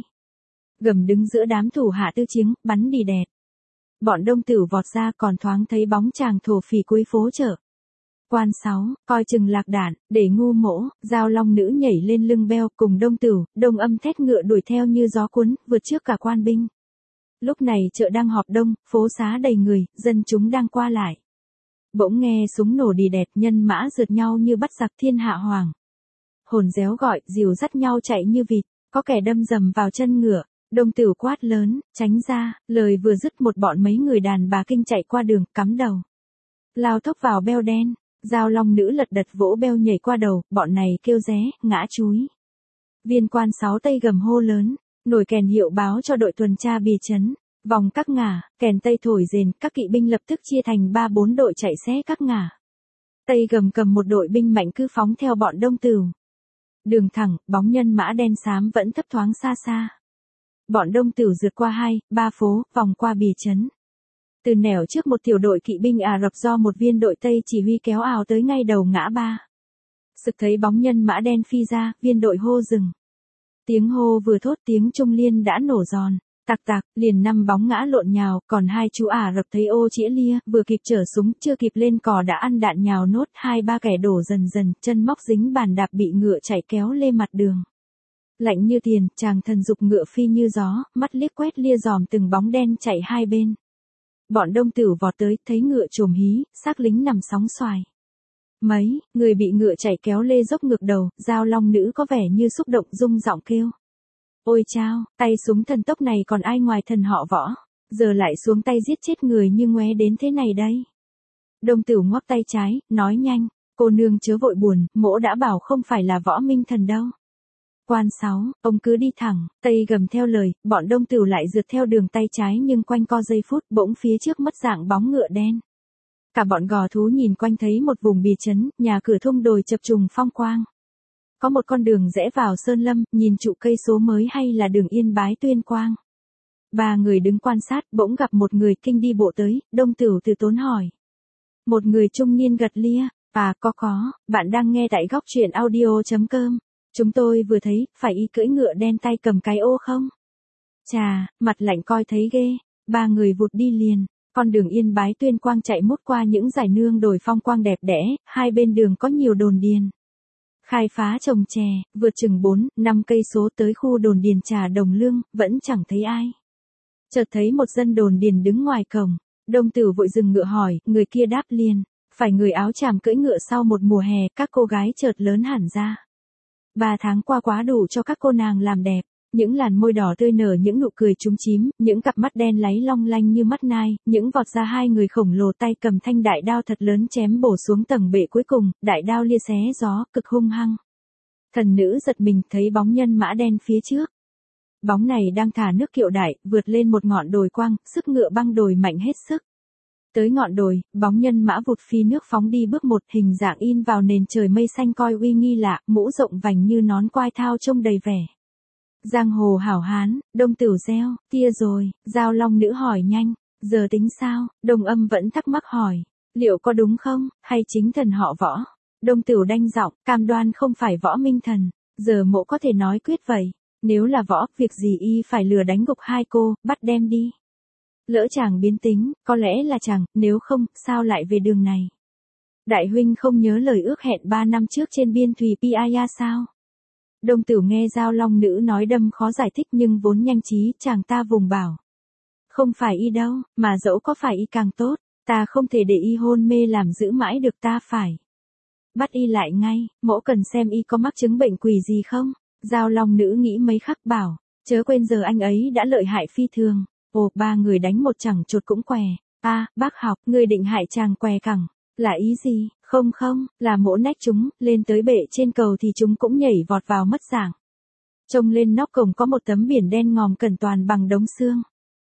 Gầm đứng giữa đám thủ hạ tư chiếng, bắn đi đẹt. Bọn Đông Tửu vọt ra còn thoáng thấy bóng chàng thổ phỉ cuối phố chợ. Quan sáu, coi chừng lạc đạn, để ngu mỗ, Giao Long Nữ nhảy lên lưng beo cùng Đông Tửu, Đông Âm thét ngựa đuổi theo như gió cuốn, vượt trước cả quan binh. Lúc này chợ đang họp đông, phố xá đầy người, dân chúng đang qua lại. Bỗng nghe súng nổ đi đẹt, nhân mã rượt nhau như bắt giặc thiên hạ hoàng. Hồn réo gọi, dìu dắt nhau chạy như vịt, có kẻ đâm dầm vào chân ngựa. Đông Tửu quát lớn, tránh ra, lời vừa dứt một bọn mấy người đàn bà kinh chạy qua đường, cắm đầu. Lao thốc vào beo đen, Giao Long Nữ lật đật vỗ beo nhảy qua đầu, bọn này kêu ré, ngã chúi. Viên quan sáu Tây gầm hô lớn, nổi kèn hiệu báo cho đội tuần tra bì trấn. Vòng các ngả, kèn Tây thổi rền, các kỵ binh lập tức chia thành ba bốn đội chạy xé các ngả. Tây gầm cầm một đội binh mạnh cứ phóng theo bọn Đông Tửu. Đường thẳng, bóng nhân mã đen xám vẫn thấp thoáng xa xa. Bọn Đông Tửu rượt qua hai, ba phố, vòng qua bì trấn. Từ nẻo trước một tiểu đội kỵ binh Ả Rập do một viên đội Tây chỉ huy kéo ào tới ngay đầu ngã ba. Sực thấy bóng nhân mã đen phi ra, viên đội hô dừng. Tiếng hô vừa thốt tiếng trung liên đã nổ giòn. Tạc tạc, liền năm bóng ngã lộn nhào, còn hai chú Ả Rập thấy ô chĩa lia, vừa kịp chở súng, chưa kịp lên cò đã ăn đạn nhào nốt, hai ba kẻ đổ dần dần, chân móc dính bàn đạp bị ngựa chạy kéo lê mặt đường. Lạnh như tiền, chàng thần dục ngựa phi như gió, mắt liếc quét lia dòm từng bóng đen chạy hai bên. Bọn Đông Tửu vọt tới, thấy ngựa trồm hí, xác lính nằm sóng xoài. Mấy, người bị ngựa chạy kéo lê dốc ngược đầu, Giao Long Nữ có vẻ như xúc động rung giọng kêu. Ôi chao, tay súng thần tốc này còn ai ngoài thần họ Võ, giờ lại xuống tay giết chết người như ngoé đến thế này đây. Đông Tửu ngoắc tay trái, nói nhanh, cô nương chớ vội buồn, mỗ đã bảo không phải là Võ Minh Thần đâu. Quan sáu, ông cứ đi thẳng, Tây gầm theo lời, bọn Đông Tửu lại rượt theo đường tay trái nhưng quanh co giây phút bỗng phía trước mất dạng bóng ngựa đen. Cả bọn gò thú nhìn quanh thấy một vùng bì trấn, nhà cửa thung đồi chập trùng phong quang. Có một con đường rẽ vào Sơn Lâm, nhìn trụ cây số mới hay là đường Yên Bái Tuyên Quang. Ba người đứng quan sát, bỗng gặp một người kinh đi bộ tới, Đông Tửu từ tốn hỏi. Một người trung niên gật lia, à có có, bạn đang nghe tại góc truyện audio.com. Chúng tôi vừa thấy, phải y cưỡi ngựa đen tay cầm cái ô không? Chà, mặt lạnh coi thấy ghê, ba người vụt đi liền. Con đường Yên Bái Tuyên Quang chạy mút qua những dải nương đồi phong quang đẹp đẽ, hai bên đường có nhiều đồn điền. Khai phá trồng chè, vượt chừng bốn, năm cây số tới khu đồn điền Trà Đồng Lương, vẫn chẳng thấy ai. Chợt thấy một dân đồn điền đứng ngoài cổng, Đông Tử vội dừng ngựa hỏi, người kia đáp liền, phải người áo tràm cưỡi ngựa sau một mùa hè, các cô gái chợt lớn hẳn ra. Ba tháng qua quá đủ cho các cô nàng làm đẹp. Những làn môi đỏ tươi nở những nụ cười chúm chím, những cặp mắt đen láy long lanh như mắt nai, những vọt ra hai người khổng lồ tay cầm thanh đại đao thật lớn chém bổ xuống tầng bệ cuối cùng, đại đao lia xé gió, cực hung hăng. Thần nữ giật mình thấy bóng nhân mã đen phía trước. Bóng này đang thả nước kiệu đại, vượt lên một ngọn đồi quang, sức ngựa băng đồi mạnh hết sức. Tới ngọn đồi, bóng nhân mã vụt phi nước phóng đi bước một, hình dạng in vào nền trời mây xanh coi uy nghi lạ, mũ rộng vành như nón quai thao trông đầy vẻ. Giang hồ hảo hán, Đông Tửu reo, tia rồi, Giao Long nữ hỏi nhanh, giờ tính sao, Đồng Âm vẫn thắc mắc hỏi, liệu có đúng không, hay chính thần họ Võ? Đông Tửu đanh giọng, cam đoan không phải Võ Minh Thần, giờ mộ có thể nói quyết vậy, nếu là Võ, việc gì y phải lừa đánh gục hai cô, bắt đem đi. Lỡ chàng biến tính, có lẽ là chàng, nếu không, sao lại về đường này? Đại huynh không nhớ lời ước hẹn ba năm trước trên biên thùy Piaya sao? Đông Tửu nghe Giao Long nữ nói đâm khó giải thích nhưng vốn nhanh trí, chàng ta vùng bảo. Không phải y đâu, mà dẫu có phải y càng tốt, ta không thể để y hôn mê làm giữ mãi được, ta phải bắt y lại ngay, mỗ cần xem y có mắc chứng bệnh quỷ gì không? Giao Long nữ nghĩ mấy khắc bảo, chớ quên giờ anh ấy đã lợi hại phi thường. Ồ, ba người đánh một chẳng chột cũng què. A, à, bác học, người định hại chàng què cẳng. Là ý gì? Không không, là mỗ nách chúng, lên tới bệ trên cầu thì chúng cũng nhảy vọt vào mất dạng. Trông lên nóc cổng có một tấm biển đen ngòm cẩn toàn bằng đống xương.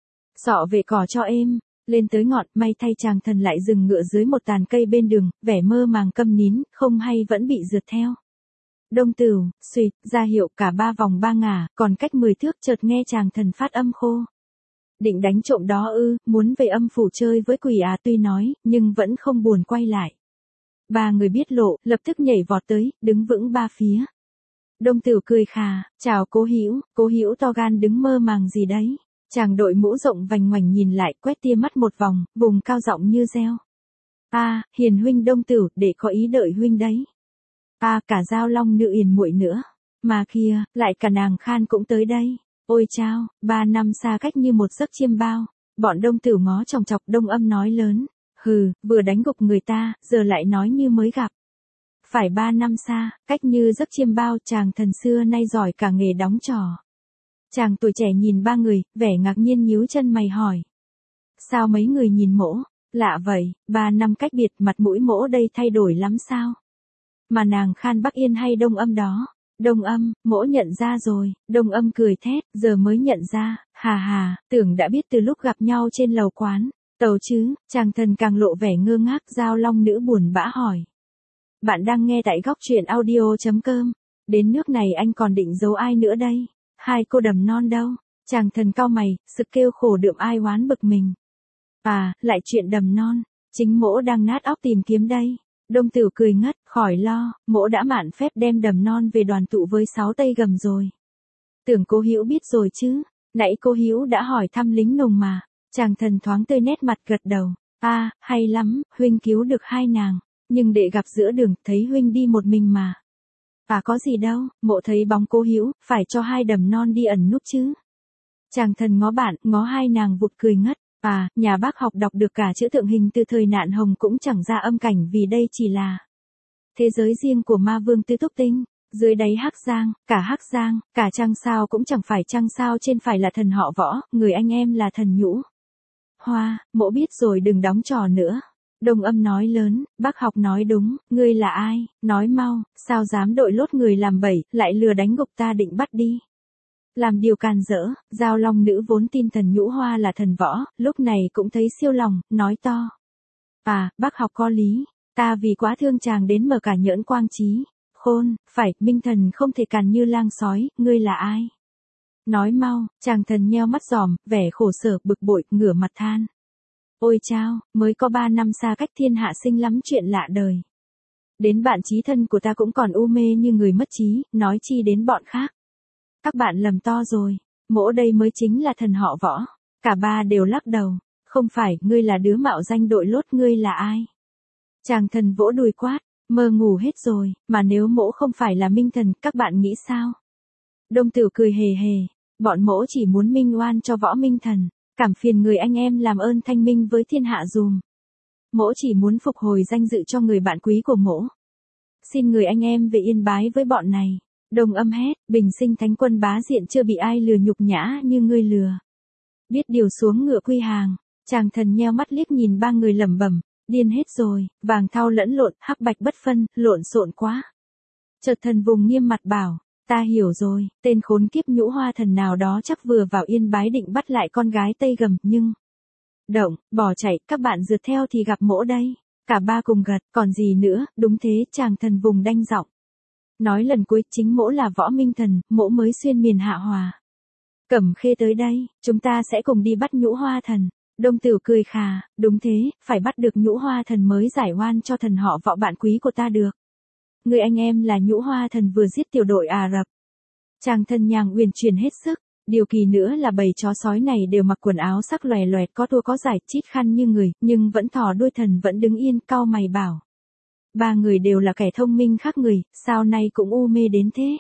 Sọ về cỏ cho êm, lên tới ngọn, may thay chàng thần lại dừng ngựa dưới một tàn cây bên đường, vẻ mơ màng câm nín, không hay vẫn bị rượt theo. Đông Tửu, suỵt, ra hiệu cả ba vòng ba ngả, còn cách mười thước chợt nghe chàng thần phát âm khô. Định đánh trộm đó ư, muốn về âm phủ chơi với quỷ à, tuy nói, nhưng vẫn không buồn quay lại. Ba người biết lộ, lập tức nhảy vọt tới, đứng vững ba phía. Đông Tửu cười khà, chào Cố Hữu, Cố Hữu to gan đứng mơ màng gì đấy. Chàng đội mũ rộng vành ngoảnh nhìn lại, quét tia mắt một vòng, vùng cao giọng như reo. A, à, hiền huynh Đông Tửu, để có ý đợi huynh đấy. A, à, cả Giao Long nữ Yền muội nữa. Mà kia, lại cả nàng Khan cũng tới đây. Ôi chao, ba năm xa cách như một giấc chiêm bao. Bọn Đông Tửu ngó chòng chọc, Đông Âm nói lớn. Hừ, vừa đánh gục người ta, giờ lại nói như mới gặp. Phải ba năm xa, cách như giấc chiêm bao, chàng thần xưa nay giỏi cả nghề đóng trò. Chàng tuổi trẻ nhìn ba người, vẻ ngạc nhiên nhíu chân mày hỏi. Sao mấy người nhìn mỗ? Lạ vậy, ba năm cách biệt, mặt mũi mỗ đây thay đổi lắm sao? Mà nàng Khan Bắc Yên hay Đông Âm đó? Đông Âm, mỗ nhận ra rồi. Đông Âm cười thét, giờ mới nhận ra, hà hà, tưởng đã biết từ lúc gặp nhau trên lầu quán. Tàu chứ, chàng thần càng lộ vẻ ngơ ngác. Giao Long nữ buồn bã hỏi. Bạn đang nghe tại góc truyện audio chấm com. Đến nước này anh còn định giấu ai nữa đây? Hai cô đầm non đâu? Chàng thần cau mày, sực kêu khổ đượm ai oán bực mình. À, lại chuyện đầm non. Chính mỗ đang nát óc tìm kiếm đây. Đông Tửu cười ngất, khỏi lo, mỗ đã mạn phép đem đầm non về đoàn tụ với sáu tây gầm rồi. Tưởng Cố Hữu biết rồi chứ, nãy Cố Hữu đã hỏi thăm lính nùng mà. Chàng thần thoáng tươi nét mặt gật đầu. A, à, hay lắm, huynh cứu được hai nàng, nhưng để gặp giữa đường, thấy huynh đi một mình mà. À có gì đâu, mộ thấy bóng Cố Hữu, phải cho hai đầm non đi ẩn núp chứ. Chàng thần ngó bạn, ngó hai nàng vụt cười ngất. À, nhà bác học đọc được cả chữ tượng hình từ thời nạn hồng cũng chẳng ra âm cảnh, vì đây chỉ là thế giới riêng của ma vương Tư Túc Tinh. Dưới đáy Hắc Giang, cả Hắc Giang, cả trăng sao cũng chẳng phải trăng sao trên phải là thần họ Võ, người anh em là thần Nhũ Hoa. Mỗ biết rồi, đừng đóng trò nữa. Đông Âm nói lớn, bác học nói đúng, ngươi là ai, nói mau, sao dám đội lốt người làm bẫy, lại lừa đánh gục ta định bắt đi. Làm điều càn rỡ. Giao Long nữ vốn tin thần Nhũ Hoa là thần Võ, lúc này cũng thấy siêu lòng, nói to. À, bác học có lý, ta vì quá thương chàng đến mở cả nhỡn quang trí. Khôn, phải, Minh Thần không thể càn như lang sói, ngươi là ai? Nói mau. Chàng thần nheo mắt giòm, vẻ khổ sở, bực bội, ngửa mặt than. Ôi chao, mới có ba năm xa cách thiên hạ sinh lắm chuyện lạ đời. Đến bạn chí thân của ta cũng còn u mê như người mất trí, nói chi đến bọn khác. Các bạn lầm to rồi, mỗ đây mới chính là thần họ Võ. Cả ba đều lắc đầu. Không phải, ngươi là đứa mạo danh đội lốt, ngươi là ai? Chàng thần vỗ đùi quát, mơ ngủ hết rồi, mà nếu mỗ không phải là minh thần, các bạn nghĩ sao? Đông Tử cười hề hề, bọn mỗ chỉ muốn minh oan cho võ minh thần, cảm phiền người anh em làm ơn thanh minh với thiên hạ dùm. Mỗ chỉ muốn phục hồi danh dự cho người bạn quý của mỗ. Xin người anh em về yên bái với bọn này. Đồng Âm hét, bình sinh thánh quân bá diện chưa bị ai lừa nhục nhã như ngươi lừa. Biết điều xuống ngựa quy hàng, chàng thần nheo mắt liếc nhìn ba người lẩm bẩm, điên hết rồi, vàng thau lẫn lộn, hắc bạch bất phân, lộn xộn quá. Chợt thần vùng nghiêm mặt bảo, ta hiểu rồi, tên khốn kiếp nhũ hoa thần nào đó chắc vừa vào yên bái định bắt lại con gái Tây Gầm, nhưng... Động, bỏ chạy, các bạn rượt theo thì gặp mỗ đây. Cả ba cùng gật, còn gì nữa, đúng thế, chàng thần vùng đanh giọng. Nói lần cuối, chính mỗ là võ minh thần, mỗ mới xuyên miền hạ hòa. Cẩm Khê tới đây, chúng ta sẽ cùng đi bắt nhũ hoa thần. Đông Tử cười khà, đúng thế, phải bắt được nhũ hoa thần mới giải oan cho thần họ võ bạn quý của ta được. Người anh em là nhũ hoa thần vừa giết tiểu đội Ả Rập. Chàng thần nhàng uyển chuyển hết sức, điều kỳ nữa là bầy chó sói này đều mặc quần áo sắc lòe loẹt có thua có giải chít khăn như người, nhưng vẫn thò đuôi thần vẫn đứng yên, cau mày bảo. Ba người đều là kẻ thông minh khác người, sao nay cũng u mê đến thế?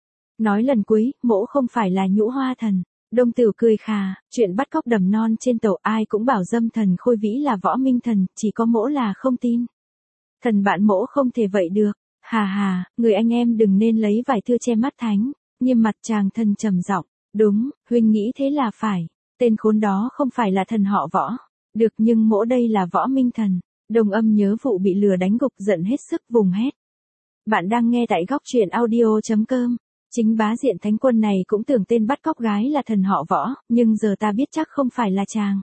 Nói lần cuối, mỗ không phải là nhũ hoa thần. Đông Tử cười khà, chuyện bắt cóc đầm non trên tàu ai cũng bảo dâm thần Khôi Vĩ là võ minh thần, chỉ có mỗ là không tin. Thần bạn mỗ không thể vậy được, hà hà, người anh em đừng nên lấy vải thưa che mắt thánh. Nghiêm mặt chàng thần trầm giọng, đúng, huynh nghĩ thế là phải, tên khốn đó không phải là thần họ võ. Được, nhưng mỗ đây là võ minh thần. Đồng Âm nhớ vụ bị lừa đánh gục giận hết sức vùng hét. Bạn đang nghe tại góc truyện audio.com. Chính bá diện thánh quân này cũng tưởng tên bắt cóc gái là thần họ võ, nhưng giờ ta biết chắc không phải là chàng.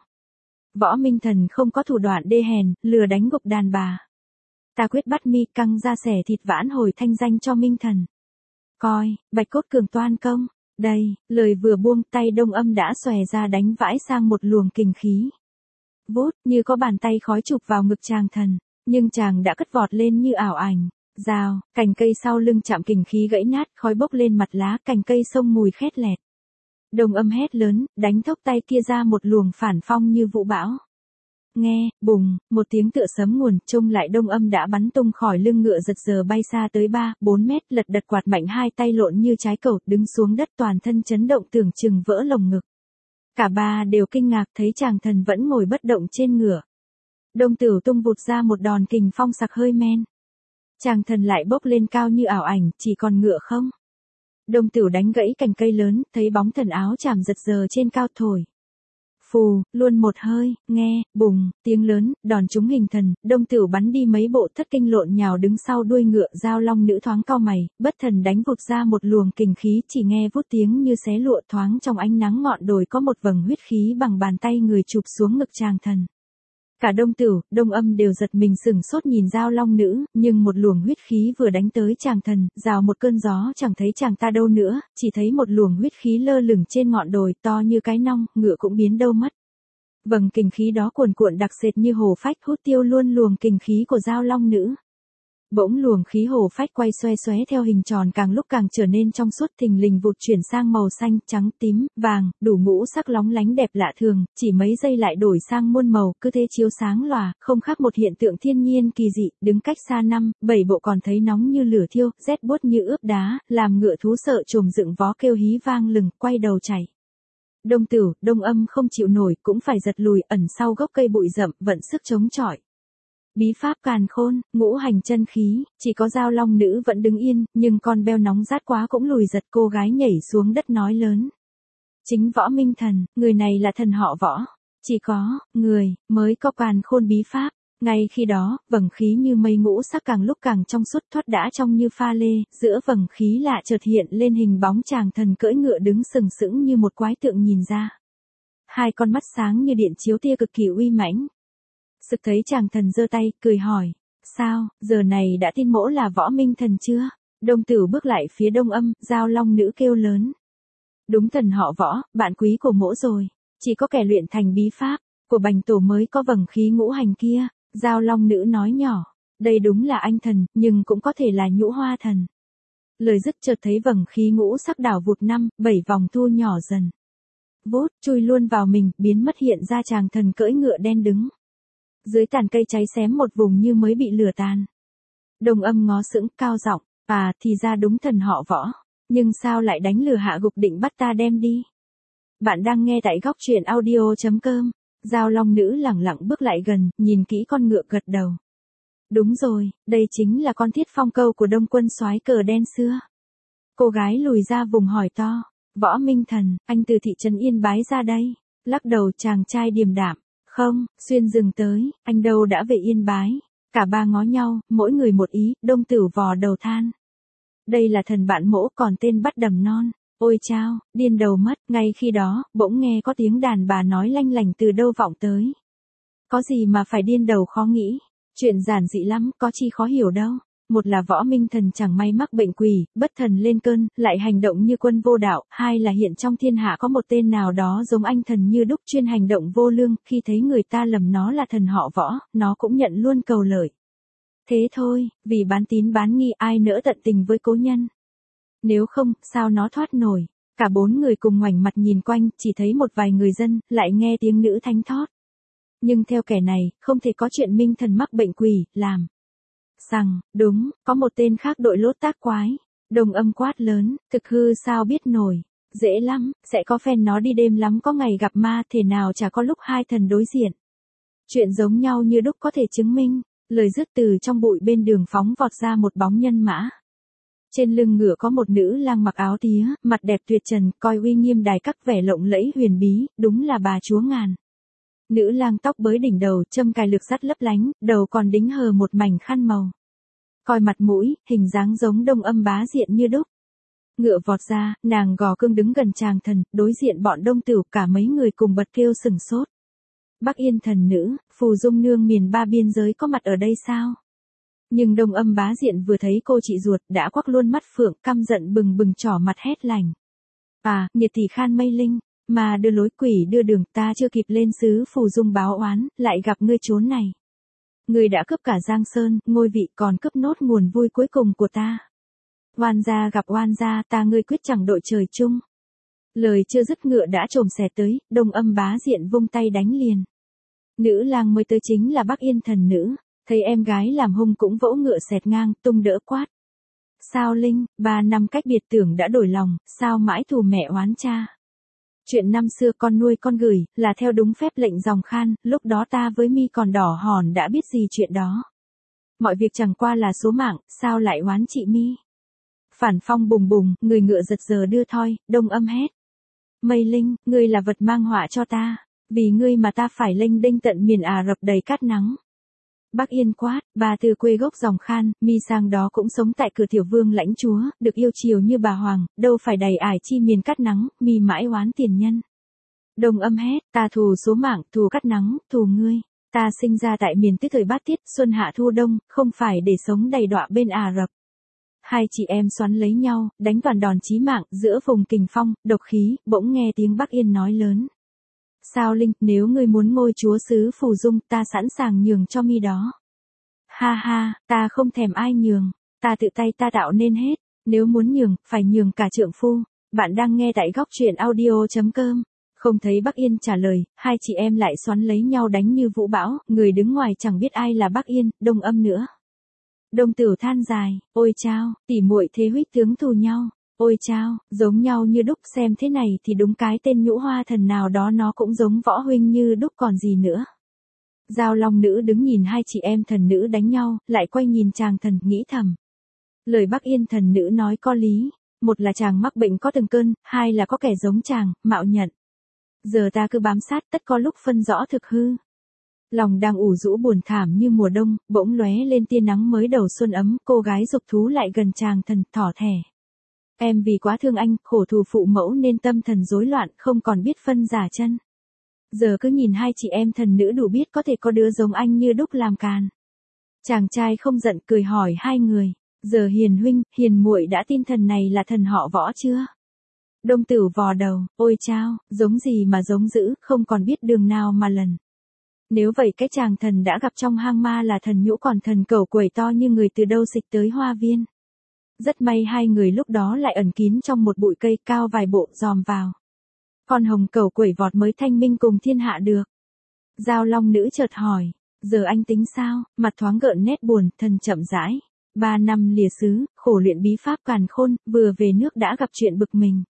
Võ minh thần không có thủ đoạn đê hèn, lừa đánh gục đàn bà. Ta quyết bắt mi căng ra xẻ thịt vãn hồi thanh danh cho minh thần. Coi, bạch cốt cường toan công. Đây, lời vừa buông tay Đông Âm đã xòe ra đánh vãi sang một luồng kình khí. Vút, như có bàn tay khói chụp vào ngực chàng thần, nhưng chàng đã cất vọt lên như ảo ảnh. Rào, cành cây sau lưng chạm kình khí gãy nát, khói bốc lên mặt lá, cành cây xông mùi khét lẹt. Đồng Âm hét lớn, đánh thốc tay kia ra một luồng phản phong như vũ bão. Nghe, bùng, một tiếng tựa sấm nguồn, trông lại Đông Âm đã bắn tung khỏi lưng ngựa giật giờ bay xa tới ba, bốn mét, lật đật quạt mạnh hai tay lộn như trái cầu, đứng xuống đất toàn thân chấn động tưởng chừng vỡ lồng ngực. Cả ba đều kinh ngạc thấy chàng thần vẫn ngồi bất động trên ngựa. Đông Tử tung vụt ra một đòn kình phong sặc hơi men. Chàng thần lại bốc lên cao như ảo ảnh, chỉ còn ngựa không. Đông Tử đánh gãy cành cây lớn, thấy bóng thần áo chàm giật giờ trên cao thổi. Phù, luôn một hơi, nghe, bùng, tiếng lớn, đòn trúng hình thần, Đông Tử bắn đi mấy bộ thất kinh lộn nhào đứng sau đuôi ngựa, Giao Long nữ thoáng cau mày, bất thần đánh vụt ra một luồng kình khí, chỉ nghe vút tiếng như xé lụa, thoáng trong ánh nắng ngọn đồi có một vầng huyết khí bằng bàn tay người chụp xuống ngực chàng thần. Cả Đông Tử, Đông Âm đều giật mình sửng sốt nhìn Giao Long nữ, nhưng một luồng huyết khí vừa đánh tới chàng thần, rào một cơn gió chẳng thấy chàng ta đâu nữa, chỉ thấy một luồng huyết khí lơ lửng trên ngọn đồi to như cái nong, ngựa cũng biến đâu mất. Vầng kình khí đó cuồn cuộn đặc sệt như hồ phách hút tiêu luôn luồng kình khí của Giao Long nữ. Bỗng luồng khí hồ phách quay xoe xoé theo hình tròn càng lúc càng trở nên trong suốt, thình lình vụt chuyển sang màu xanh, trắng, tím, vàng, đủ ngũ sắc lóng lánh đẹp lạ thường, chỉ mấy giây lại đổi sang muôn màu, cứ thế chiếu sáng lòa, không khác một hiện tượng thiên nhiên kỳ dị, đứng cách xa năm, bảy bộ còn thấy nóng như lửa thiêu, rét buốt như ướp đá, làm ngựa thú sợ trồm dựng vó kêu hí vang lừng, quay đầu chạy. Đông Tử, Đông Âm không chịu nổi, cũng phải giật lùi, ẩn sau gốc cây bụi rậm, vận sức chống chọi. Bí pháp càn khôn, ngũ hành chân khí, chỉ có Giao Long nữ vẫn đứng yên, nhưng con beo nóng rát quá cũng lùi giật, cô gái nhảy xuống đất nói lớn. Chính võ minh thần, người này là thần họ võ. Chỉ có, người, mới có càn khôn bí pháp. Ngay khi đó, vầng khí như mây ngũ sắc càng lúc càng trong suốt, thoát đã trong như pha lê, giữa vầng khí lạ chợt hiện lên hình bóng chàng thần cưỡi ngựa đứng sừng sững như một quái tượng nhìn ra. Hai con mắt sáng như điện chiếu tia cực kỳ uy mãnh. Sực thấy chàng thần giơ tay, cười hỏi, sao, giờ này đã tin mỗ là võ minh thần chưa? Đông Tử bước lại phía Đông Âm, Giao Long nữ kêu lớn. Đúng thần họ võ, bạn quý của mỗ rồi, chỉ có kẻ luyện thành bí pháp, của bành tổ mới có vầng khí ngũ hành kia. Giao Long nữ nói nhỏ, đây đúng là anh thần, nhưng cũng có thể là nhũ hoa thần. Lời dứt chợt thấy vầng khí ngũ sắc đảo vụt năm, bảy vòng thu nhỏ dần. vút, chui luôn vào mình, biến mất hiện ra chàng thần cưỡi ngựa đen đứng. Dưới tàn cây cháy xém một vùng như mới bị lửa tàn. Đồng Âm ngó sững, cao giọng, à, thì ra đúng thần họ Võ. Nhưng sao lại đánh lừa hạ gục định bắt ta đem đi? Bạn đang nghe tại góc truyện audio.com. Giao Long nữ lẳng lặng bước lại gần, nhìn kỹ con ngựa gật đầu. Đúng rồi, đây chính là con Thiết Phong câu của Đông quân soái cờ đen xưa. Cô gái lùi ra vùng hỏi to, Võ Minh Thần, anh từ thị trấn Yên Bái ra đây. Lắc đầu chàng trai điềm đạm, không, xuyên rừng tới, anh đâu đã về Yên Bái. Cả ba ngó nhau, mỗi người một ý, Đông Tử vò đầu than. Đây là thần bạn mỗ còn tên bắt đầm non. Ôi chao, điên đầu mất, ngay khi đó, bỗng nghe có tiếng đàn bà nói lanh lành từ đâu vọng tới. Có gì mà phải điên đầu khó nghĩ, chuyện giản dị lắm, có chi khó hiểu đâu. Một là Võ Minh Thần chẳng may mắc bệnh quỷ, bất thần lên cơn, lại hành động như quân vô đạo, hai là hiện trong thiên hạ có một tên nào đó giống anh thần như đúc chuyên hành động vô lương, khi thấy người ta lầm nó là thần họ Võ, nó cũng nhận luôn cầu lợi. Thế thôi, vì bán tín bán nghi ai nỡ tận tình với cố nhân. Nếu không, sao nó thoát nổi. Cả bốn người cùng ngoảnh mặt nhìn quanh, chỉ thấy một vài người dân, lại nghe tiếng nữ thánh thót. Nhưng theo kẻ này, không thể có chuyện Minh Thần mắc bệnh quỷ, làm. Rằng, đúng, có một tên khác đội lốt tác quái. Đồng Âm quát lớn, thực hư sao biết nổi. Dễ lắm, sẽ có phen nó đi đêm lắm có ngày gặp ma, thể nào chả có lúc hai thần đối diện. Chuyện giống nhau như đúc có thể chứng minh. Lời dứt từ trong bụi bên đường phóng vọt ra một bóng nhân mã. Trên lưng ngựa có một nữ lang mặc áo tía, mặt đẹp tuyệt trần, coi uy nghiêm đài các vẻ lộng lẫy huyền bí, đúng là bà chúa ngàn. Nữ lang tóc bới đỉnh đầu, châm cài lược sắt lấp lánh, đầu còn đính hờ một mảnh khăn màu. Coi mặt mũi, hình dáng giống Đông Âm bá diện như đúc. Ngựa vọt ra, nàng gò cương đứng gần chàng thần, đối diện bọn Đông Tửu, cả mấy người cùng bật kêu sừng sốt. Bắc Yên thần nữ, Phù Dung nương miền ba biên giới có mặt ở đây sao? Nhưng Đông Âm bá diện vừa thấy cô chị ruột đã quắc luôn mắt phượng, căm giận bừng bừng trỏ mặt hét lành. À, nghiệt tỷ Khan Mây Linh, mà đưa lối quỷ đưa đường, ta chưa kịp lên xứ Phù Dung báo oán, lại gặp ngươi chốn này. Ngươi đã cướp cả Giang Sơn, ngôi vị, còn cướp nốt nguồn vui cuối cùng của ta. Oan gia gặp oan gia, ta ngươi quyết chẳng đội trời chung. Lời chưa dứt ngựa đã trồm xẹt tới, Đông Âm bá diện vung tay đánh liền. Nữ lang mới tới chính là Bắc Yên thần nữ, thấy em gái làm hung cũng vỗ ngựa xẹt ngang, tung đỡ quát. Sao Linh, ba năm cách biệt tưởng đã đổi lòng, sao mãi thù mẹ oán cha. Chuyện năm xưa con nuôi con gửi, là theo đúng phép lệnh dòng Khan, lúc đó ta với mi còn đỏ hòn đã biết gì chuyện đó. Mọi việc chẳng qua là số mạng, sao lại oán chị mi. Phản phong bùng bùng, người ngựa giật giờ đưa thoi, Đông Âm hét. Mây Linh, ngươi là vật mang họa cho ta, vì ngươi mà ta phải lênh đênh tận miền Ả Rập đầy cát nắng. Bắc Yên quát, bà từ quê gốc dòng Khan, mi sang đó cũng sống tại cửa tiểu vương lãnh chúa, được yêu chiều như bà hoàng, đâu phải đầy ải chi miền cát nắng, mi mãi oán tiền nhân. Đông Âm hét, ta thù số mạng, thù cát nắng, thù ngươi. Ta sinh ra tại miền tứ thời bát tiết, xuân hạ thu đông, không phải để sống đầy đọa bên Ả Rập. Hai chị em xoắn lấy nhau, đánh toàn đòn chí mạng, giữa vùng kình phong, độc khí, bỗng nghe tiếng Bắc Yên nói lớn. Sao Linh, nếu ngươi muốn ngôi chúa xứ Phù Dung, ta sẵn sàng nhường cho mi đó. Ha ha, ta không thèm ai nhường, ta tự tay ta tạo nên hết, nếu muốn nhường, phải nhường cả trượng phu. Bạn đang nghe tại góc truyện audio.com. Không thấy Bắc Yên trả lời, hai chị em lại xoắn lấy nhau đánh như vũ bão, người đứng ngoài chẳng biết ai là Bắc Yên, Đông Âm nữa. Đông Tửu than dài, ôi chao, tỉ muội thế huýt tướng thù nhau. Ôi chao, giống nhau như đúc, xem thế này thì đúng cái tên nhũ hoa thần nào đó nó cũng giống Võ huynh như đúc còn gì nữa. Giao Long nữ đứng nhìn hai chị em thần nữ đánh nhau, lại quay nhìn chàng thần, nghĩ thầm. Lời Bắc Yên thần nữ nói có lý, một là chàng mắc bệnh có từng cơn, hai là có kẻ giống chàng, mạo nhận. Giờ ta cứ bám sát, tất có lúc phân rõ thực hư. Lòng đang ủ rũ buồn thảm như mùa đông, bỗng lóe lên tia nắng mới đầu xuân ấm, cô gái dục thú lại gần chàng thần, thỏ thẻ. Em vì quá thương anh, khổ thù phụ mẫu nên tâm thần rối loạn, không còn biết phân giả chân. Giờ cứ nhìn hai chị em thần nữ đủ biết có thể có đứa giống anh như đúc làm càn. Chàng trai không giận cười hỏi hai người, giờ Hiền huynh, Hiền muội đã tin thần này là thần họ Võ chưa? Đông Tửu vò đầu, ôi chao, giống gì mà giống dữ, không còn biết đường nào mà lần. Nếu vậy cái chàng thần đã gặp trong hang ma là thần nhũ còn thần cẩu quẩy to như người từ đâu xịch tới hoa viên. Rất may hai người lúc đó lại ẩn kín trong một bụi cây cao vài bộ dòm vào. Con hồng cẩu quẩy vọt mới thanh minh cùng thiên hạ được. Giao long nữ chợt hỏi, giờ anh tính sao, mặt thoáng gợn nét buồn, thần chậm rãi. Ba năm lìa xứ, khổ luyện bí pháp càn khôn, vừa về nước đã gặp chuyện bực mình.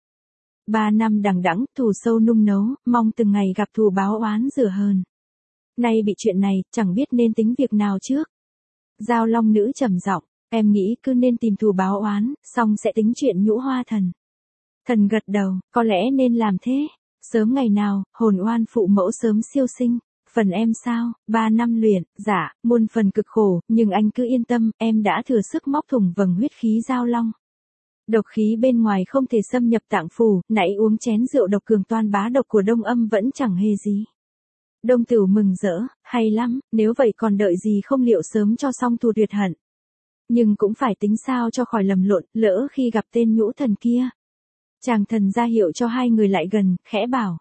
Ba năm đằng đẵng, thù sâu nung nấu, mong từng ngày gặp thù báo oán rửa hờn. Nay bị chuyện này, chẳng biết nên tính việc nào trước. Giao long nữ trầm giọng, em nghĩ cứ nên tìm thù báo oán, xong sẽ tính chuyện nhũ hoa thần. Thần gật đầu, có lẽ nên làm thế. Sớm ngày nào, hồn oan phụ mẫu sớm siêu sinh. Phần em sao, ba năm luyện, dạ, muôn phần cực khổ, nhưng anh cứ yên tâm, em đã thừa sức móc thủng vầng huyết khí giao long. Độc khí bên ngoài không thể xâm nhập tạng phủ, nãy uống chén rượu độc cường toan bá độc của Đông Âm vẫn chẳng hề gì. Đông Tửu mừng rỡ, hay lắm, nếu vậy còn đợi gì không liệu sớm cho xong thù tuyệt hận. Nhưng cũng phải tính sao cho khỏi lầm lộn, lỡ khi gặp tên nhũ thần kia. Chàng thần ra hiệu cho hai người lại gần, khẽ bảo.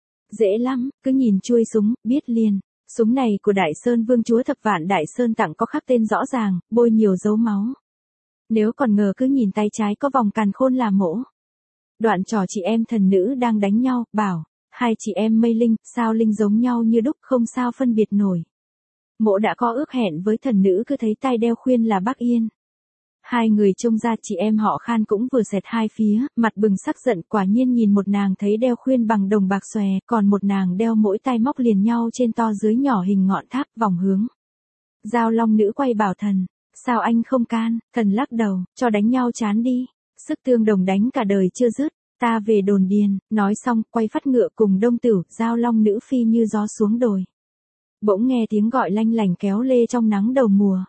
Dễ lắm, cứ nhìn chuôi súng, biết liền. Súng này của Đại Sơn Vương chúa Thập Vạn Đại Sơn tặng có khắc tên rõ ràng, bôi nhiều dấu máu. Nếu còn ngờ cứ nhìn tay trái có vòng càn khôn là mỗ. Đoạn trò chị em thần nữ đang đánh nhau, bảo, hai chị em mây linh, sao linh giống nhau như đúc không sao phân biệt nổi. Mỗ đã có ước hẹn với thần nữ cứ thấy tay đeo khuyên là Bắc Yên. Hai người trông ra chị em họ Khan cũng vừa xẹt hai phía, mặt bừng sắc giận, quả nhiên nhìn một nàng thấy đeo khuyên bằng đồng bạc xòe, còn một nàng đeo mỗi tay móc liền nhau trên to dưới nhỏ hình ngọn tháp, vòng hướng. Giao long nữ quay bảo thần, sao anh không can, thần lắc đầu, cho đánh nhau chán đi, sức tương đồng đánh cả đời chưa dứt, ta về đồn điền, nói xong, quay phát ngựa cùng Đông Tửu, giao long nữ phi như gió xuống đồi. Bỗng nghe tiếng gọi lanh lành kéo lê trong nắng đầu mùa.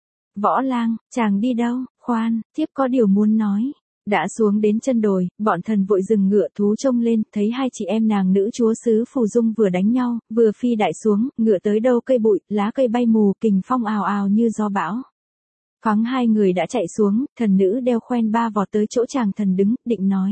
Võ lang, chàng đi đâu, khoan, thiếp có điều muốn nói. Đã xuống đến chân đồi, bọn thần vội dừng ngựa thú trông lên, thấy hai chị em nàng nữ chúa xứ Phù Dung vừa đánh nhau, vừa phi đại xuống, ngựa tới đâu cây bụi, lá cây bay mù, kình phong ào ào như gió bão. Thoáng hai người đã chạy xuống, thần nữ đeo khoen ba vọt tới chỗ chàng thần đứng, định nói.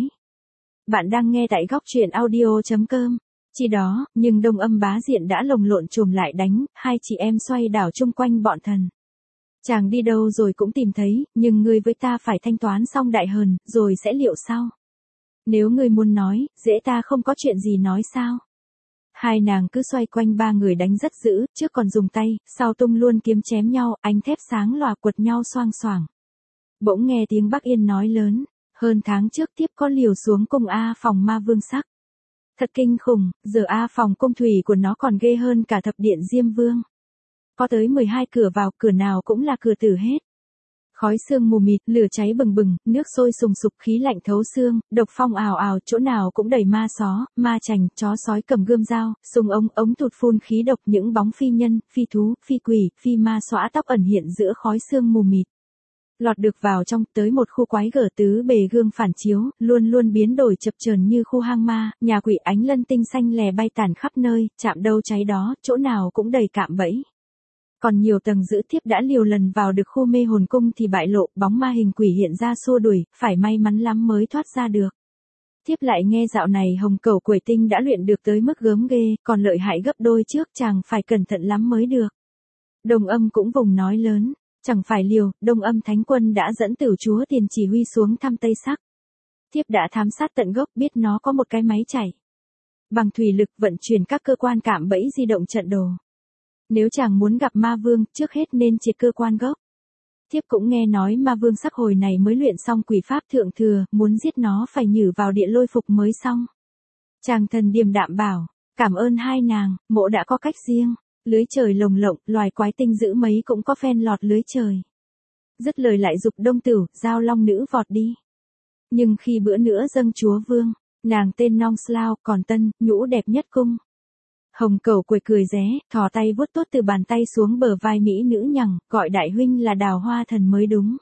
Bạn đang nghe tại góc truyện audio.com. Chỉ đó, nhưng Đông Âm bá diện đã lồng lộn trồm lại đánh, hai chị em xoay đảo chung quanh bọn thần. Chàng đi đâu rồi cũng tìm thấy, nhưng ngươi với ta phải thanh toán xong đại hờn, rồi sẽ liệu sau. Nếu ngươi muốn nói, dễ ta không có chuyện gì nói sao. Hai nàng cứ xoay quanh ba người đánh rất dữ, trước còn dùng tay, sau tung luôn kiếm chém nhau, ánh thép sáng lòa quật nhau xoang xoảng. Bỗng nghe tiếng Bắc Yên nói lớn, hơn tháng trước tiếp có liều xuống cung A phòng ma vương sắc. Thật kinh khủng, giờ A phòng cung thủy của nó còn ghê hơn cả thập điện Diêm Vương. Có tới mười hai cửa vào, cửa nào cũng là cửa tử hết. Khói sương mù mịt, lửa cháy bừng bừng, nước sôi sùng sục, khí lạnh thấu xương, độc phong ào ào, chỗ nào cũng đầy ma só, ma chành, chó sói cầm gươm dao, súng ống ống tụt phun khí độc, những bóng phi nhân, phi thú, phi quỷ, phi ma xõa tóc ẩn hiện giữa khói sương mù mịt. Lọt được vào trong, tới một khu quái gở tứ bề gương phản chiếu, luôn luôn biến đổi chập chờn như khu hang ma, nhà quỷ ánh lân tinh xanh lè bay tàn khắp nơi, chạm đâu cháy đó, chỗ nào cũng đầy cạm bẫy. Còn nhiều tầng giữ tiếp đã liều lần vào được khu mê hồn cung thì bại lộ, bóng ma hình quỷ hiện ra xua đuổi, phải may mắn lắm mới thoát ra được. Tiếp lại nghe dạo này hồng cẩu quẩy tinh đã luyện được tới mức gớm ghê, còn lợi hại gấp đôi trước, chàng phải cẩn thận lắm mới được. Đồng Âm cũng vùng nói lớn, chẳng phải liều, Đông Âm Thánh Quân đã dẫn Tửu Chúa Tiền chỉ huy xuống thăm Tây Sắc. Tiếp đã thám sát tận gốc, biết nó có một cái máy chảy bằng thủy lực vận chuyển các cơ quan cạm bẫy di động trận đồ. Nếu chàng muốn gặp ma vương, trước hết nên triệt cơ quan gốc. Tiếp cũng nghe nói ma vương sắc hồi này mới luyện xong quỷ pháp thượng thừa, muốn giết nó phải nhử vào địa lôi phục mới xong. Chàng thần điềm đạm bảo, cảm ơn hai nàng, mộ đã có cách riêng. Lưới trời lồng lộng, loài quái tinh dữ mấy cũng có phen lọt lưới trời. Dứt lời lại dục Đông Tửu, giao long nữ vọt đi. Nhưng khi bữa nữa dâng chúa vương, nàng tên Nong Slow, còn tân, nhũ đẹp nhất cung. Hồng cẩu quệt cười ré, thò tay vuốt tốt từ bàn tay xuống bờ vai mỹ nữ nhằng, gọi đại huynh là Đào Hoa Thần mới đúng.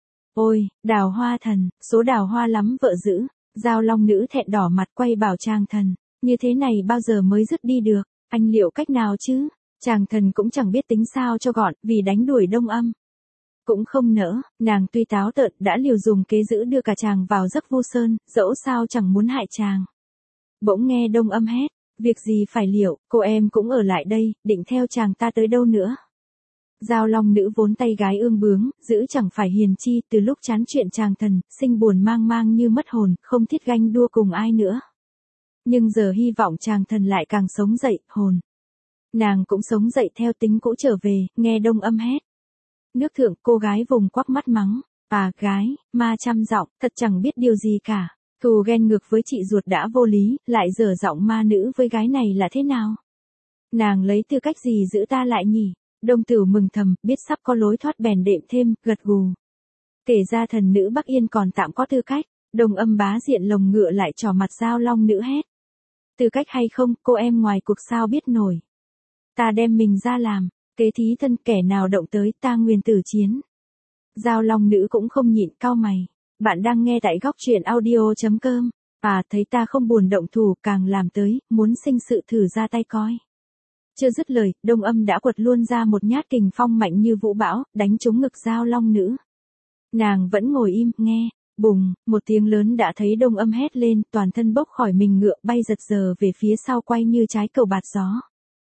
Ôi, Đào Hoa Thần, số đào hoa lắm vợ giữ. Giao long nữ thẹn đỏ mặt quay bảo chàng thần, như thế này bao giờ mới dứt đi được, anh liệu cách nào chứ? Chàng thần cũng chẳng biết tính sao cho gọn, vì đánh đuổi Đông Âm. Cũng không nỡ, nàng tuy táo tợn đã liều dùng kế giữ đưa cả chàng vào giấc vô sơn, dẫu sao chẳng muốn hại chàng. Bỗng nghe Đông Âm hét, việc gì phải liệu, cô em cũng ở lại đây, định theo chàng ta tới đâu nữa. Giao long nữ vốn tay gái ương bướng, giữ chẳng phải hiền chi, từ lúc chán chuyện chàng thần, sinh buồn mang mang như mất hồn, không thiết ganh đua cùng ai nữa. Nhưng giờ hy vọng chàng thần lại càng sống dậy, hồn. Nàng cũng sống dậy theo tính cũ trở về, nghe Đông Âm hét. Nước thượng, cô gái vùng quắc mắt mắng. À gái, ma trăm giọng, thật chẳng biết điều gì cả. Thù ghen ngược với chị ruột đã vô lý, lại dở giọng ma nữ với gái này là thế nào? Nàng lấy tư cách gì giữ ta lại nhỉ? Đông Tử mừng thầm, biết sắp có lối thoát bèn đệm thêm, gật gù. Kể ra thần nữ Bắc Yên còn tạm có tư cách. Đông Âm bá diện lồng ngựa lại trò mặt Giao Long nữ hét. Tư cách hay không, cô em ngoài cuộc sao biết nổi. Ta đem mình ra làm, kế thí thân, kẻ nào động tới ta nguyên tử chiến. Giao Long nữ cũng không nhịn, cau mày. Bạn đang nghe tại góc truyện audio.com. À, thấy ta không buồn động thủ, càng làm tới, muốn sinh sự thử ra tay coi. Chưa dứt lời, Đông Âm đã quật luôn ra một nhát kình phong mạnh như vũ bão, đánh trúng ngực Giao Long nữ. Nàng vẫn ngồi im, nghe. Bùng, một tiếng lớn đã thấy Đông Âm hét lên, toàn thân bốc khỏi mình ngựa, bay giật giờ về phía sau, quay như trái cầu bạt gió.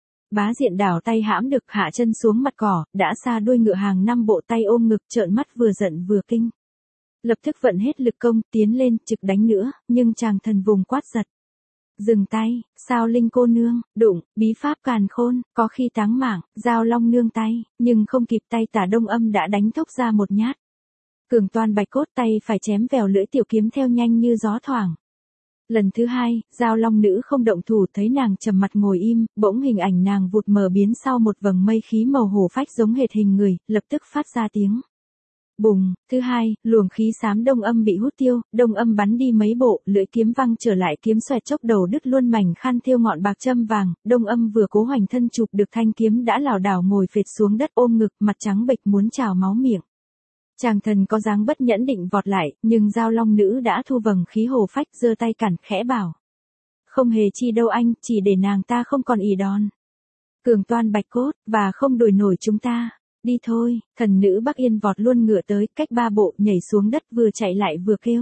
Bá diện đảo tay hãm được, hạ chân xuống mặt cỏ, đã xa đuôi ngựa hàng năm bộ tay ôm ngực, trợn mắt vừa giận vừa kinh. Lập tức vận hết lực công, tiến lên, trực đánh nữa, nhưng chàng thần vùng quát giật. Dừng tay, Sao Linh cô nương, đụng, bí pháp càn khôn, có khi táng mạng, Giao Long nương tay, nhưng không kịp tay tả Đông Âm đã đánh thốc ra một nhát. Cường toan bạch cốt, tay phải chém vèo lưỡi tiểu kiếm theo nhanh như gió thoảng. Lần thứ hai, Giao Long nữ không động thủ, thấy nàng trầm mặt ngồi im, bỗng hình ảnh nàng vụt mờ biến sau một vầng mây khí màu hổ phách giống hệt hình người, lập tức phát ra tiếng. Bùng, thứ hai, luồng khí xám Đông Âm bị hút tiêu, Đông Âm bắn đi mấy bộ, lưỡi kiếm văng trở lại, kiếm xoẹt chốc đầu đứt luôn mảnh khăn thêu ngọn bạc châm vàng, Đông Âm vừa cố hoành thân chụp được thanh kiếm đã lảo đảo ngồi phệt xuống đất ôm ngực, mặt trắng bệch muốn trào máu miệng. Chàng thần có dáng bất nhẫn định vọt lại, nhưng Giao Long nữ đã thu vầng khí hổ phách, giơ tay cản, khẽ bảo. Không hề chi đâu anh, chỉ để nàng ta không còn ỷ đòn. Cường toan bạch cốt, và không đuổi nổi chúng ta. Đi thôi, thần nữ Bắc Yên vọt luôn ngựa tới, cách ba bộ, nhảy xuống đất vừa chạy lại vừa kêu.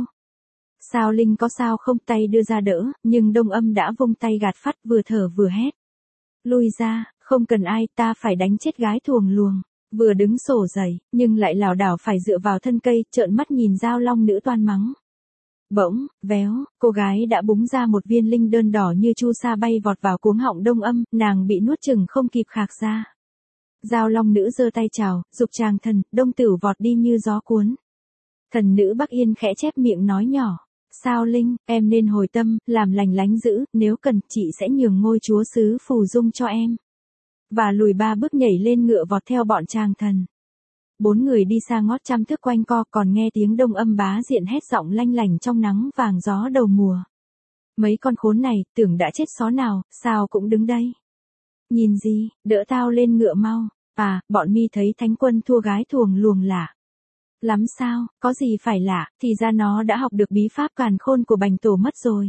Sao Linh có sao không, tay đưa ra đỡ, nhưng Đông Âm đã vung tay gạt phát, vừa thở vừa hét. Lui ra, không cần ai, ta phải đánh chết gái thuồng luồng. Vừa đứng sổ dậy, nhưng lại lảo đảo phải dựa vào thân cây, trợn mắt nhìn Giao Long nữ toan mắng. Bỗng, véo, cô gái đã búng ra một viên linh đơn đỏ như chu sa bay vọt vào cuống họng Đông Âm, nàng bị nuốt chừng không kịp khạc ra. Giao Long nữ giơ tay chào, dục chàng thần, Đông Tử vọt đi như gió cuốn. Thần nữ Bắc Yên khẽ chép miệng nói nhỏ. Sao Linh, em nên hồi tâm, làm lành lánh dữ, nếu cần, chị sẽ nhường ngôi chúa xứ Phù Dung cho em. Và lùi ba bước nhảy lên ngựa vọt theo bọn chàng thần. Bốn người đi xa ngót trăm thước quanh co, còn nghe tiếng Đông Âm bá diện hét giọng lanh lảnh trong nắng vàng gió đầu mùa. Mấy con khốn này, tưởng đã chết xó nào, sao cũng đứng đây. Nhìn gì, đỡ tao lên ngựa mau. À, bọn mi thấy thánh quân thua gái thuồng luồng lạ. Lắm sao, có gì phải lạ, thì ra nó đã học được bí pháp càn khôn của bành tổ mất rồi.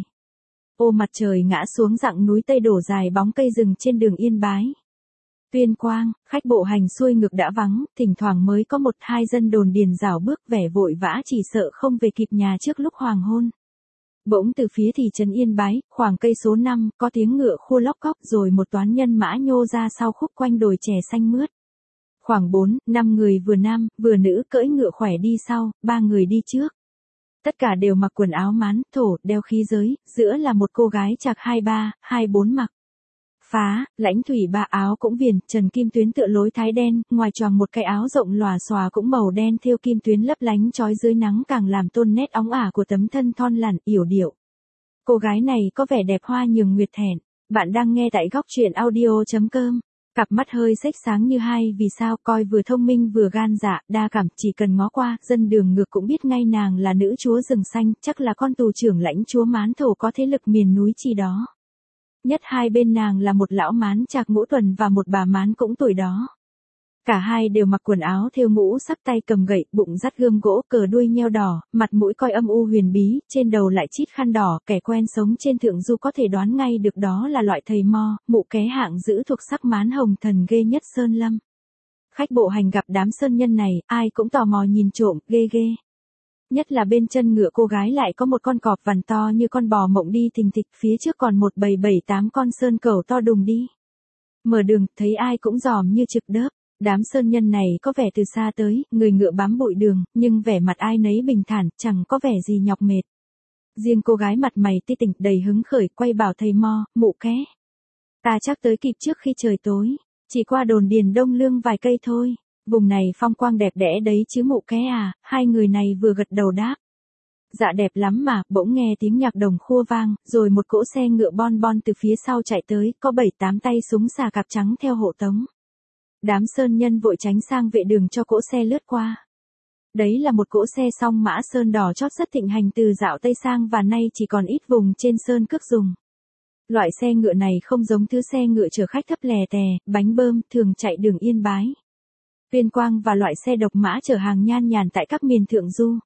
Ô mặt trời ngã xuống dặng núi Tây đổ dài bóng cây rừng trên đường Yên Bái. Tuyên Quang, khách bộ hành xuôi ngược đã vắng, thỉnh thoảng mới có một hai dân đồn điền rảo bước vẻ vội vã, chỉ sợ không về kịp nhà trước lúc hoàng hôn. Bỗng từ phía thị trấn Yên Bái, khoảng cây số năm, có tiếng ngựa khua lóc cóc, rồi một toán nhân mã nhô ra sau khúc quanh đồi chè xanh mướt. Khoảng bốn, năm người vừa nam, vừa nữ cưỡi ngựa khỏe đi sau, ba người đi trước. Tất cả đều mặc quần áo mán, thổ, đeo khí giới, giữa là một cô gái chạc hai ba, hai bốn mặc. Phá, lãnh thủy ba áo cũng viền, trần kim tuyến tựa lối thái đen, ngoài choàng một cái áo rộng lòa xòa cũng màu đen thêu kim tuyến lấp lánh chói dưới nắng càng làm tôn nét óng ả của tấm thân thon lặn, yểu điệu. Cô gái này có vẻ đẹp hoa nhường nguyệt thẹn. Bạn đang nghe tại góc truyện audio.com. Cặp mắt hơi xếch sáng như hai vì sao, coi vừa thông minh vừa gan dạ, đa cảm, chỉ cần ngó qua, dân đường ngược cũng biết ngay nàng là nữ chúa rừng xanh, chắc là con tù trưởng lãnh chúa mán thổ có thế lực miền núi chi đó. Nhất hai bên nàng là một lão mán chạc ngũ tuần và một bà mán cũng tuổi đó. Cả hai đều mặc quần áo thêu ngũ sắc, tay cầm gậy, bụng dắt gươm gỗ, cờ đuôi nheo đỏ, mặt mũi coi âm u huyền bí, trên đầu lại chít khăn đỏ, kẻ quen sống trên thượng du có thể đoán ngay được đó là loại thầy mo, mụ ké hạng giữ thuộc sắc mán hồng thần ghê nhất Sơn Lâm. Khách bộ hành gặp đám sơn nhân này, ai cũng tò mò nhìn trộm, ghê ghê. Nhất là bên chân ngựa cô gái lại có một con cọp vằn to như con bò mộng đi thình thịch, phía trước còn một bầy bảy tám con sơn cẩu to đùng đi. Mở đường, thấy ai cũng dòm như trực đớp. Đám sơn nhân này có vẻ từ xa tới, người ngựa bám bụi đường, nhưng vẻ mặt ai nấy bình thản, chẳng có vẻ gì nhọc mệt. Riêng cô gái mặt mày tươi tỉnh đầy hứng khởi quay bảo thầy Mo, mụ ké. Ta chắc tới kịp trước khi trời tối, chỉ qua đồn điền Đông Lương vài cây thôi, vùng này phong quang đẹp đẽ đấy chứ mụ ké à, hai người này vừa gật đầu đáp. Dạ đẹp lắm mà, bỗng nghe tiếng nhạc đồng khua vang, rồi một cỗ xe ngựa bon bon từ phía sau chạy tới, có bảy tám tay súng xà cạp trắng theo hộ tống. Đám sơn nhân vội tránh sang vệ đường cho cỗ xe lướt qua. Đấy là một cỗ xe song mã sơn đỏ chót rất thịnh hành từ dạo Tây sang và nay chỉ còn ít vùng trên sơn cước dùng. Loại xe ngựa này không giống thứ xe ngựa chở khách thấp lè tè, bánh bơm, thường chạy đường Yên Bái, Tuyên Quang và loại xe độc mã chở hàng nhan nhản tại các miền thượng du.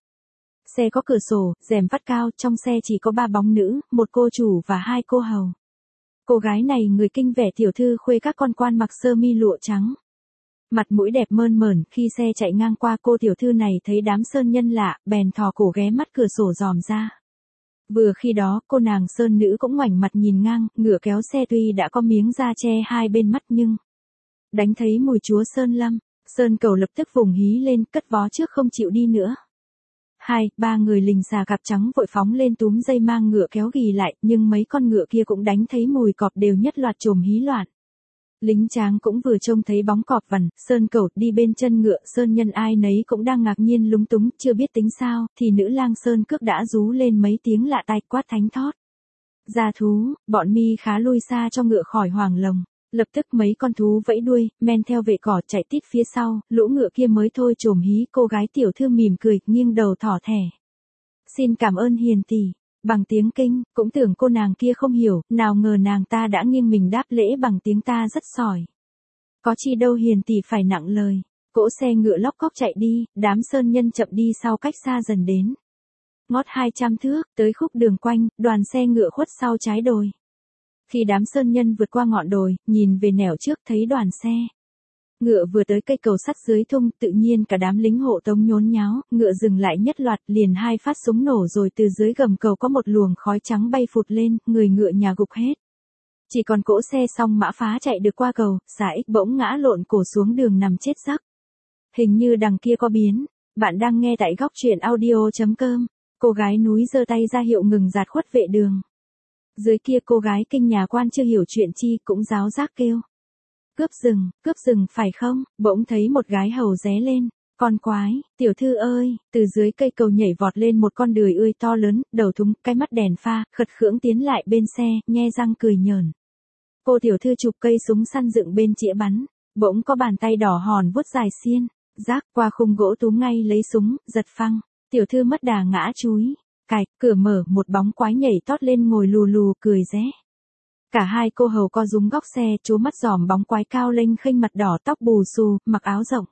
Xe có cửa sổ, rèm vắt cao, trong xe chỉ có ba bóng nữ, một cô chủ và hai cô hầu. Cô gái này người Kinh vẻ tiểu thư khuê các con quan mặc sơ mi lụa trắng. Mặt mũi đẹp mơn mởn, khi xe chạy ngang qua cô tiểu thư này thấy đám sơn nhân lạ, bèn thò cổ ghé mắt cửa sổ dòm ra. Vừa khi đó, cô nàng sơn nữ cũng ngoảnh mặt nhìn ngang, ngựa kéo xe tuy đã có miếng da che hai bên mắt nhưng đánh thấy mùi chúa Sơn Lâm, Sơn Cầu lập tức vùng hí lên, cất vó trước không chịu đi nữa. Hai, ba người lình xà cạp trắng vội phóng lên túm dây mang ngựa kéo ghì lại, nhưng mấy con ngựa kia cũng đánh thấy mùi cọp đều nhất loạt trồm hí loạn. Lính tráng cũng vừa trông thấy bóng cọp vằn, Sơn Cầu đi bên chân ngựa, sơn nhân ai nấy cũng đang ngạc nhiên lúng túng, chưa biết tính sao, thì nữ lang Sơn Cước đã rú lên mấy tiếng lạ tai quát thánh thót. Ra thú, bọn mi khá lui xa cho ngựa khỏi hoàng lồng. Lập tức mấy con thú vẫy đuôi, men theo vệ cỏ chạy tít phía sau, lũ ngựa kia mới thôi trồm hí, cô gái tiểu thư mỉm cười, nghiêng đầu thỏ thẻ. Xin cảm ơn hiền tỷ, bằng tiếng Kinh, cũng tưởng cô nàng kia không hiểu, nào ngờ nàng ta đã nghiêng mình đáp lễ bằng tiếng ta rất sỏi. Có chi đâu hiền tỷ phải nặng lời. Cỗ xe ngựa lóc cóc chạy đi, đám sơn nhân chậm đi sau cách xa dần đến. Ngót hai trăm thước, tới khúc đường quanh, đoàn xe ngựa khuất sau trái đồi. Khi đám sơn nhân vượt qua ngọn đồi, nhìn về nẻo trước thấy đoàn xe ngựa vừa tới cây cầu sắt dưới thung, tự nhiên cả đám lính hộ tống nhốn nháo, ngựa dừng lại nhất loạt, liền hai phát súng nổ rồi từ dưới gầm cầu có một luồng khói trắng bay phụt lên, người ngựa nhà gục hết. Chỉ còn cỗ xe song mã phá chạy được qua cầu, xà ích bỗng ngã lộn cổ xuống đường nằm chết giấc. Hình như đằng kia có biến. Bạn đang nghe tại góc truyện audio chấm com. Cô gái núi giơ tay ra hiệu ngừng dạt khuất vệ đường. Dưới kia cô gái Kinh nhà quan chưa hiểu chuyện chi cũng ráo rác kêu. Cướp rừng, cướp rừng phải không? Bỗng thấy một gái hầu ré lên. Con quái, tiểu thư ơi, từ dưới cây cầu nhảy vọt lên một con đười ươi to lớn, đầu thúng, cái mắt đèn pha, khật khưỡng tiến lại bên xe, nhe răng cười nhởn. Cô tiểu thư chụp cây súng săn dựng bên chĩa bắn, bỗng có bàn tay đỏ hòn vuốt dài xiên, rác qua khung gỗ túm ngay lấy súng, giật phăng. Tiểu thư mất đà ngã chúi. Cạch, cửa mở, một bóng quái nhảy tót lên ngồi lù lù, cười ré. Cả hai cô hầu co rúm góc xe, chố mắt dòm bóng quái cao lênh khênh mặt đỏ tóc bù xù, mặc áo rộng.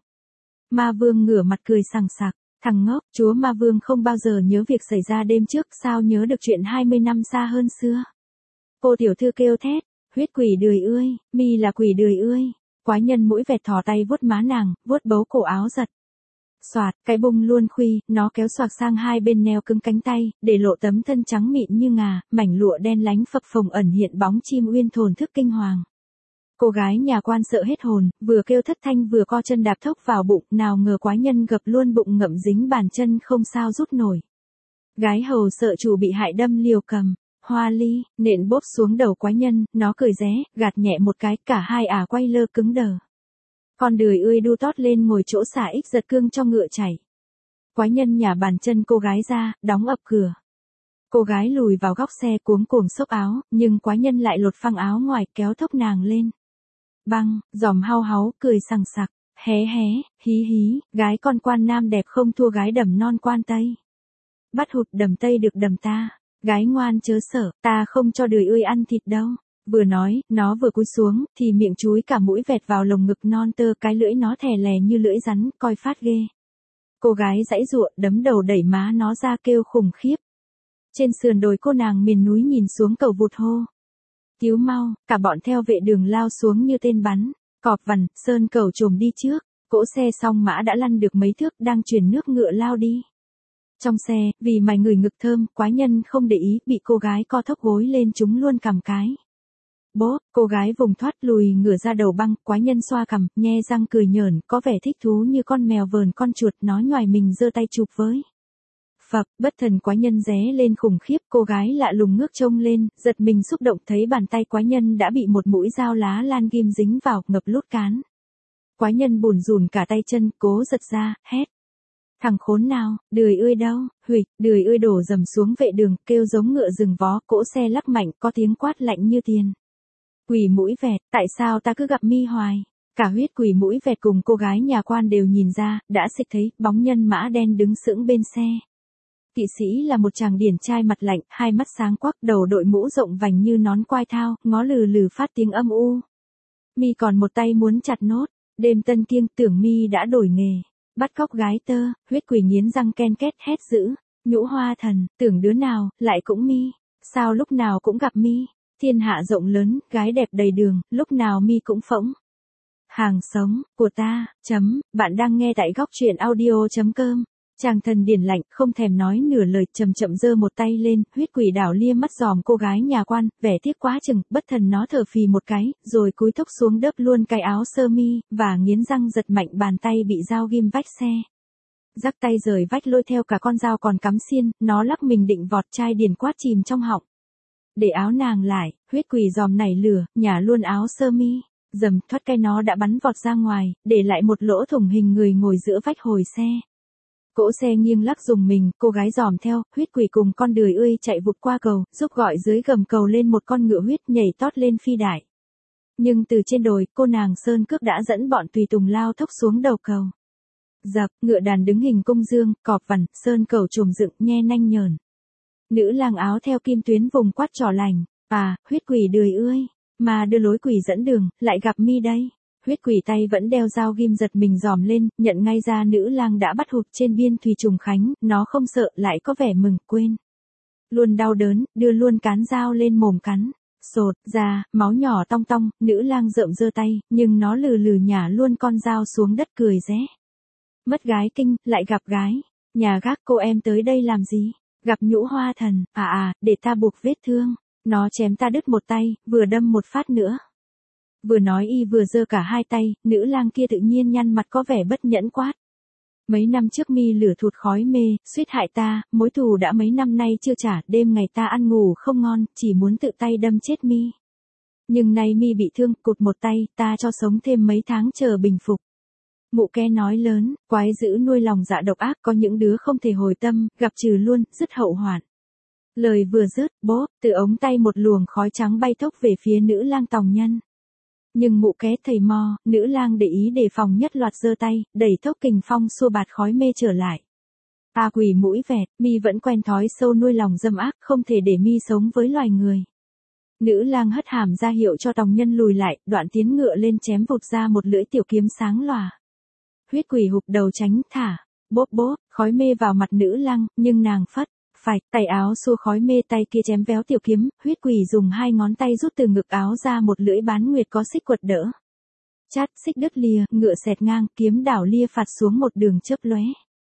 Ma Vương ngửa mặt cười sằng sặc, thằng ngốc, chúa Ma Vương không bao giờ nhớ việc xảy ra đêm trước, sao nhớ được chuyện hai mươi năm xa hơn xưa. Cô tiểu thư kêu thét, huyết quỷ đười ươi, mi là quỷ đười ươi. Quái nhân mũi vẹt thò tay vuốt má nàng, vuốt bấu cổ áo giật. Soạt, cái bung luôn khuy, nó kéo xoạc sang hai bên neo cứng cánh tay, để lộ tấm thân trắng mịn như ngà, mảnh lụa đen lánh phập phồng ẩn hiện bóng chim uyên thồn thức kinh hoàng. Cô gái nhà quan sợ hết hồn, vừa kêu thất thanh vừa co chân đạp thốc vào bụng, nào ngờ quái nhân gập luôn bụng ngậm dính bàn chân không sao rút nổi. Gái hầu sợ chủ bị hại đâm liều cầm, hoa ly, nện bốp xuống đầu quái nhân, nó cười ré, gạt nhẹ một cái, cả hai ả quay lơ cứng đờ. Con đười ươi đu tót lên ngồi chỗ xả ích giật cương cho ngựa chảy. Quái nhân nhả bàn chân cô gái ra, đóng ập cửa. Cô gái lùi vào góc xe cuống cuồng xốc áo, nhưng quái nhân lại lột phăng áo ngoài kéo thốc nàng lên. Băng, giòm hau háu, cười sằng sặc, hé hé, hí hí, gái con quan nam đẹp không thua gái đầm non quan tây. Bắt hụt đầm tây được đầm ta, gái ngoan chớ sợ, ta không cho đười ươi ăn thịt đâu. Vừa nói, nó vừa cúi xuống, thì miệng chúi cả mũi vẹt vào lồng ngực non tơ, cái lưỡi nó thè lè như lưỡi rắn, coi phát ghê. Cô gái giãy giụa, đấm đầu đẩy má nó ra kêu khủng khiếp. Trên sườn đồi cô nàng miền núi nhìn xuống cầu vụt hô. Cứu mau, cả bọn theo vệ đường lao xuống như tên bắn. Cọp vằn, Sơn Cầu trồm đi trước, cỗ xe song mã đã lăn được mấy thước đang chuyển nước ngựa lao đi. Trong xe, vì mày người ngực thơm, quái nhân không để ý, bị cô gái co thốc gối lên chúng luôn cầm cái. Bố, cô gái vùng thoát lùi ngửa ra đầu băng, quái nhân xoa cằm, nhe răng cười nhởn, có vẻ thích thú như con mèo vờn con chuột, nó nhoài mình giơ tay chụp với. Phập, bất thần quái nhân ré lên khủng khiếp, cô gái lạ lùng ngước trông lên, giật mình xúc động thấy bàn tay quái nhân đã bị một mũi dao lá lan ghim dính vào, ngập lút cán. Quái nhân bủn rủn cả tay chân, cố giật ra, hét. Thằng khốn nào, đười ươi đâu, huỵch, đười ươi đổ dầm xuống vệ đường, kêu giống ngựa rừng vó, cỗ xe lắc mạnh, có tiếng quát lạnh như tiền. Quỷ mũi vẹt, tại sao ta cứ gặp mi hoài? Cả huyết quỷ mũi vẹt cùng cô gái nhà quan đều nhìn ra, đã xịch thấy, bóng nhân mã đen đứng sững bên xe. Kỵ sĩ là một chàng điển trai mặt lạnh, hai mắt sáng quắc, đầu đội mũ rộng vành như nón quai thao, ngó lừ lừ phát tiếng âm u. Mi còn một tay muốn chặt nốt, đêm tân kiêng tưởng mi đã đổi nghề. Bắt cóc gái tơ, huyết quỷ nghiến răng ken két hét dữ, nhũ hoa thần, tưởng đứa nào, lại cũng mi, sao lúc nào cũng gặp mi, thiên hạ rộng lớn, gái đẹp đầy đường, lúc nào mi cũng phỗng. Hàng sống, của ta, chấm, bạn đang nghe tại góc truyện audio.com. Chàng thần điển lạnh, không thèm nói nửa lời, chậm chậm giơ một tay lên, huyết quỷ đảo lia mắt dòm cô gái nhà quan, vẻ tiếc quá chừng, bất thần nó thở phì một cái, rồi cúi thốc xuống đớp luôn cái áo sơ mi, và nghiến răng giật mạnh bàn tay bị dao ghim vách xe. Rắc tay rời vách lôi theo cả con dao còn cắm xiên, nó lắc mình định vọt, chai điển quát chìm trong họng. Để áo nàng lại, huyết quỷ dòm nảy lửa, nhả luôn áo sơ mi, dầm thoát cái nó đã bắn vọt ra ngoài, để lại một lỗ thủng hình người ngồi giữa vách hồi xe. Cỗ xe nghiêng lắc dùng mình, cô gái dòm theo, huyết quỷ cùng con đười ươi chạy vụt qua cầu, giúp gọi dưới gầm cầu lên một con ngựa huyết nhảy tót lên phi đại. Nhưng từ trên đồi, cô nàng Sơn Cước đã dẫn bọn tùy tùng lao thốc xuống đầu cầu. Dập, ngựa đàn đứng hình cung dương, cọp vằn, sơn cầu trùm dựng, nhe nanh nhờn. Nữ lang áo theo kim tuyến vùng quát trò lành, à, huyết quỷ đười ươi, mà đưa lối quỷ dẫn đường, lại gặp mi đây. Huyết quỷ tay vẫn đeo dao ghim giật mình dòm lên, nhận ngay ra nữ lang đã bắt hụt trên biên thùy trùng khánh, nó không sợ lại có vẻ mừng, quên. Luôn đau đớn, đưa luôn cán dao lên mồm cắn. Sột, ra, máu nhỏ tong tong, nữ lang rợm giơ tay, nhưng nó lừ lừ nhả luôn con dao xuống đất cười ré. Mất gái kinh, lại gặp gái. Nhà gác cô em tới đây làm gì? Gặp nhũ hoa thần, à à, để ta buộc vết thương. Nó chém ta đứt một tay, vừa đâm một phát nữa. Vừa nói y vừa giơ cả hai tay, nữ lang kia tự nhiên nhăn mặt có vẻ bất nhẫn quát. Mấy năm trước mi lửa thụt khói mê, suýt hại ta, mối thù đã mấy năm nay chưa trả, đêm ngày ta ăn ngủ không ngon, chỉ muốn tự tay đâm chết mi. Nhưng nay mi bị thương, cụt một tay, ta cho sống thêm mấy tháng chờ bình phục. Mụ ke nói lớn, quái dữ nuôi lòng dạ độc ác, có những đứa không thể hồi tâm, gặp trừ luôn, dứt hậu hoạn. Lời vừa dứt, bố, từ ống tay một luồng khói trắng bay thốc về phía nữ lang tòng nhân. Nhưng mụ ké thầy mò, nữ lang để ý đề phòng nhất loạt giơ tay, đẩy thốc kình phong xua bạt khói mê trở lại. Ta quỷ mũi vẹt, mi vẫn quen thói sâu nuôi lòng dâm ác, không thể để mi sống với loài người. Nữ lang hất hàm ra hiệu cho tòng nhân lùi lại, đoạn tiến ngựa lên chém vụt ra một lưỡi tiểu kiếm sáng lòa. Huyết quỷ hụp đầu tránh thả, bốp bốp, khói mê vào mặt nữ lang, nhưng nàng phất. Phải, tay áo xua khói mê tay kia chém véo tiểu kiếm, huyết quỷ dùng hai ngón tay rút từ ngực áo ra một lưỡi bán nguyệt có xích quật đỡ. Chát, xích đứt lìa, ngựa xẹt ngang, kiếm đảo lia phạt xuống một đường chớp lóe.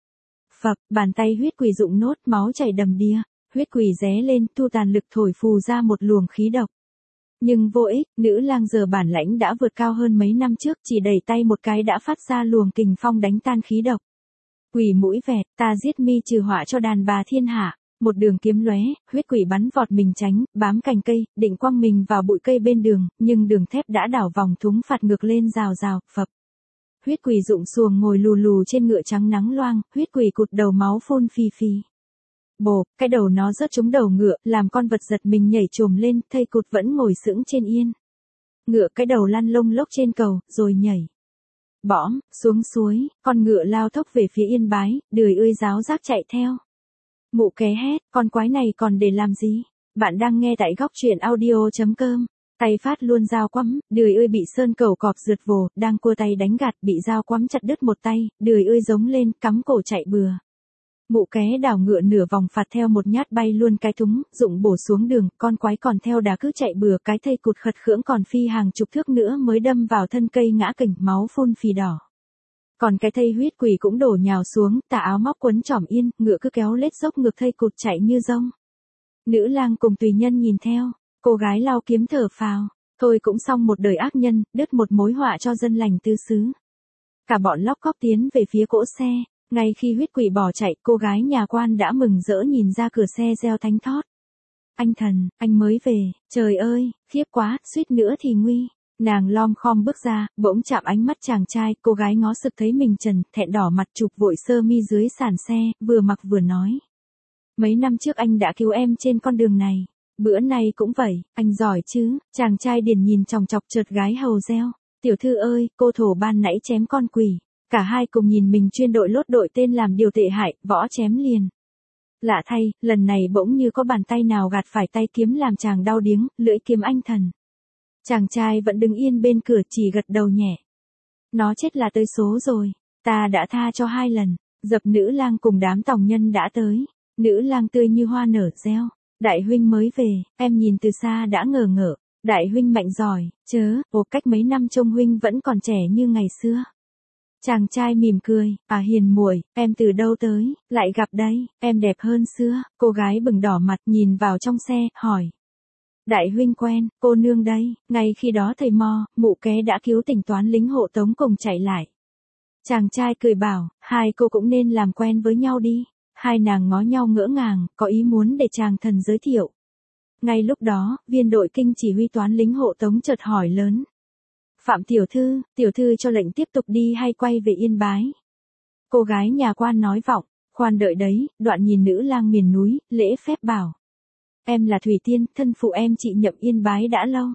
Phập, bàn tay huyết quỷ rụng nốt, máu chảy đầm đìa, huyết quỷ ré lên, thu tàn lực thổi phù ra một luồng khí độc. Nhưng vô ích, nữ lang giờ bản lãnh đã vượt cao hơn mấy năm trước, chỉ đẩy tay một cái đã phát ra luồng kình phong đánh tan khí độc. Quỷ mũi vẹt, ta giết mi trừ họa cho đàn bà thiên hạ. Một đường kiếm lóe, huyết quỷ bắn vọt mình tránh, bám cành cây, định quăng mình vào bụi cây bên đường, nhưng đường thép đã đảo vòng thúng phạt ngược lên rào rào, phập. Huyết quỷ rụng xuồng ngồi lù lù trên ngựa trắng nắng loang, huyết quỷ cụt đầu máu phun phì phì. Bồ, cái đầu nó rớt trúng đầu ngựa, làm con vật giật mình nhảy trồm lên, thây cụt vẫn ngồi sững trên yên. Ngựa cái đầu lăn lông lốc trên cầu, rồi nhảy. Bõm, xuống suối, con ngựa lao thốc về phía Yên Bái, đười ươi giáo giác chạy theo. Mụ ké hét, con quái này còn để làm gì? Bạn đang nghe tại góc truyện audio.com. Tay phát luôn dao quắm, đười ươi bị sơn cầu cọp rượt vồ, đang cua tay đánh gạt, bị dao quắm chặt đứt một tay, đười ươi giống lên, cắm cổ chạy bừa. Mụ ké đảo ngựa nửa vòng phạt theo một nhát bay luôn cái thúng, dụng bổ xuống đường, con quái còn theo đà cứ chạy bừa, cái thây cụt khật khưỡng còn phi hàng chục thước nữa mới đâm vào thân cây ngã kình, máu phun phì đỏ. Còn cái thây huyết quỷ cũng đổ nhào xuống, tà áo móc quấn trỏm yên, ngựa cứ kéo lết dốc ngược thây cụt chạy như rông. Nữ lang cùng tùy nhân nhìn theo, cô gái lau kiếm thở phào, thôi cũng xong một đời ác nhân, đứt một mối họa cho dân lành tứ xứ. Cả bọn lóc cóc tiến về phía cỗ xe, Ngay khi huyết quỷ bỏ chạy, cô gái nhà quan đã mừng rỡ nhìn ra cửa xe reo thánh thót. Anh thần, anh mới về, trời ơi, khiếp quá, suýt nữa thì nguy. Nàng lom khom bước ra, bỗng chạm ánh mắt chàng trai, cô gái ngó sực thấy mình trần, thẹn đỏ mặt chụp vội sơ mi dưới sàn xe, vừa mặc vừa nói. Mấy năm trước anh đã cứu em trên con đường này, bữa nay cũng vậy, anh giỏi chứ, chàng trai điền nhìn chòng chọc chợt gái hầu reo. Tiểu thư ơi, cô thổ ban nãy chém con quỷ. Cả hai cùng nhìn mình chuyên đội lốt đội tên làm điều tệ hại, võ chém liền. Lạ thay, lần này bỗng như có bàn tay nào gạt phải tay kiếm làm chàng đau điếng, lưỡi kiếm anh thần. Chàng trai vẫn đứng yên bên cửa chỉ gật đầu nhẹ. Nó chết là tới số rồi, ta đã tha cho hai lần, dập nữ lang cùng đám tòng nhân đã tới. Nữ lang tươi như hoa nở reo. Đại huynh mới về, em nhìn từ xa đã ngờ ngợ. Đại huynh mạnh giỏi, chớ, ồ cách mấy năm trông huynh vẫn còn trẻ như ngày xưa. Chàng trai mỉm cười, à hiền muội, em từ đâu tới, lại gặp đây, em đẹp hơn xưa. Cô gái bừng đỏ mặt nhìn vào trong xe, hỏi. Đại huynh quen, cô nương đây, ngay khi đó thầy Mo, mụ ké đã cứu tỉnh toán lính hộ tống cùng chạy lại. Chàng trai cười bảo, hai cô cũng nên làm quen với nhau đi. Hai nàng ngó nhau ngỡ ngàng, có ý muốn để chàng thần giới thiệu. Ngay lúc đó, viên đội kinh chỉ huy toán lính hộ tống chợt hỏi lớn. Phạm tiểu thư, tiểu thư cho lệnh tiếp tục đi hay quay về Yên Bái? Cô gái nhà quan nói vọng, khoan đợi đấy, đoạn nhìn nữ lang miền núi, lễ phép bảo. Em là Thủy Tiên, thân phụ em chị nhậm Yên Bái đã lâu.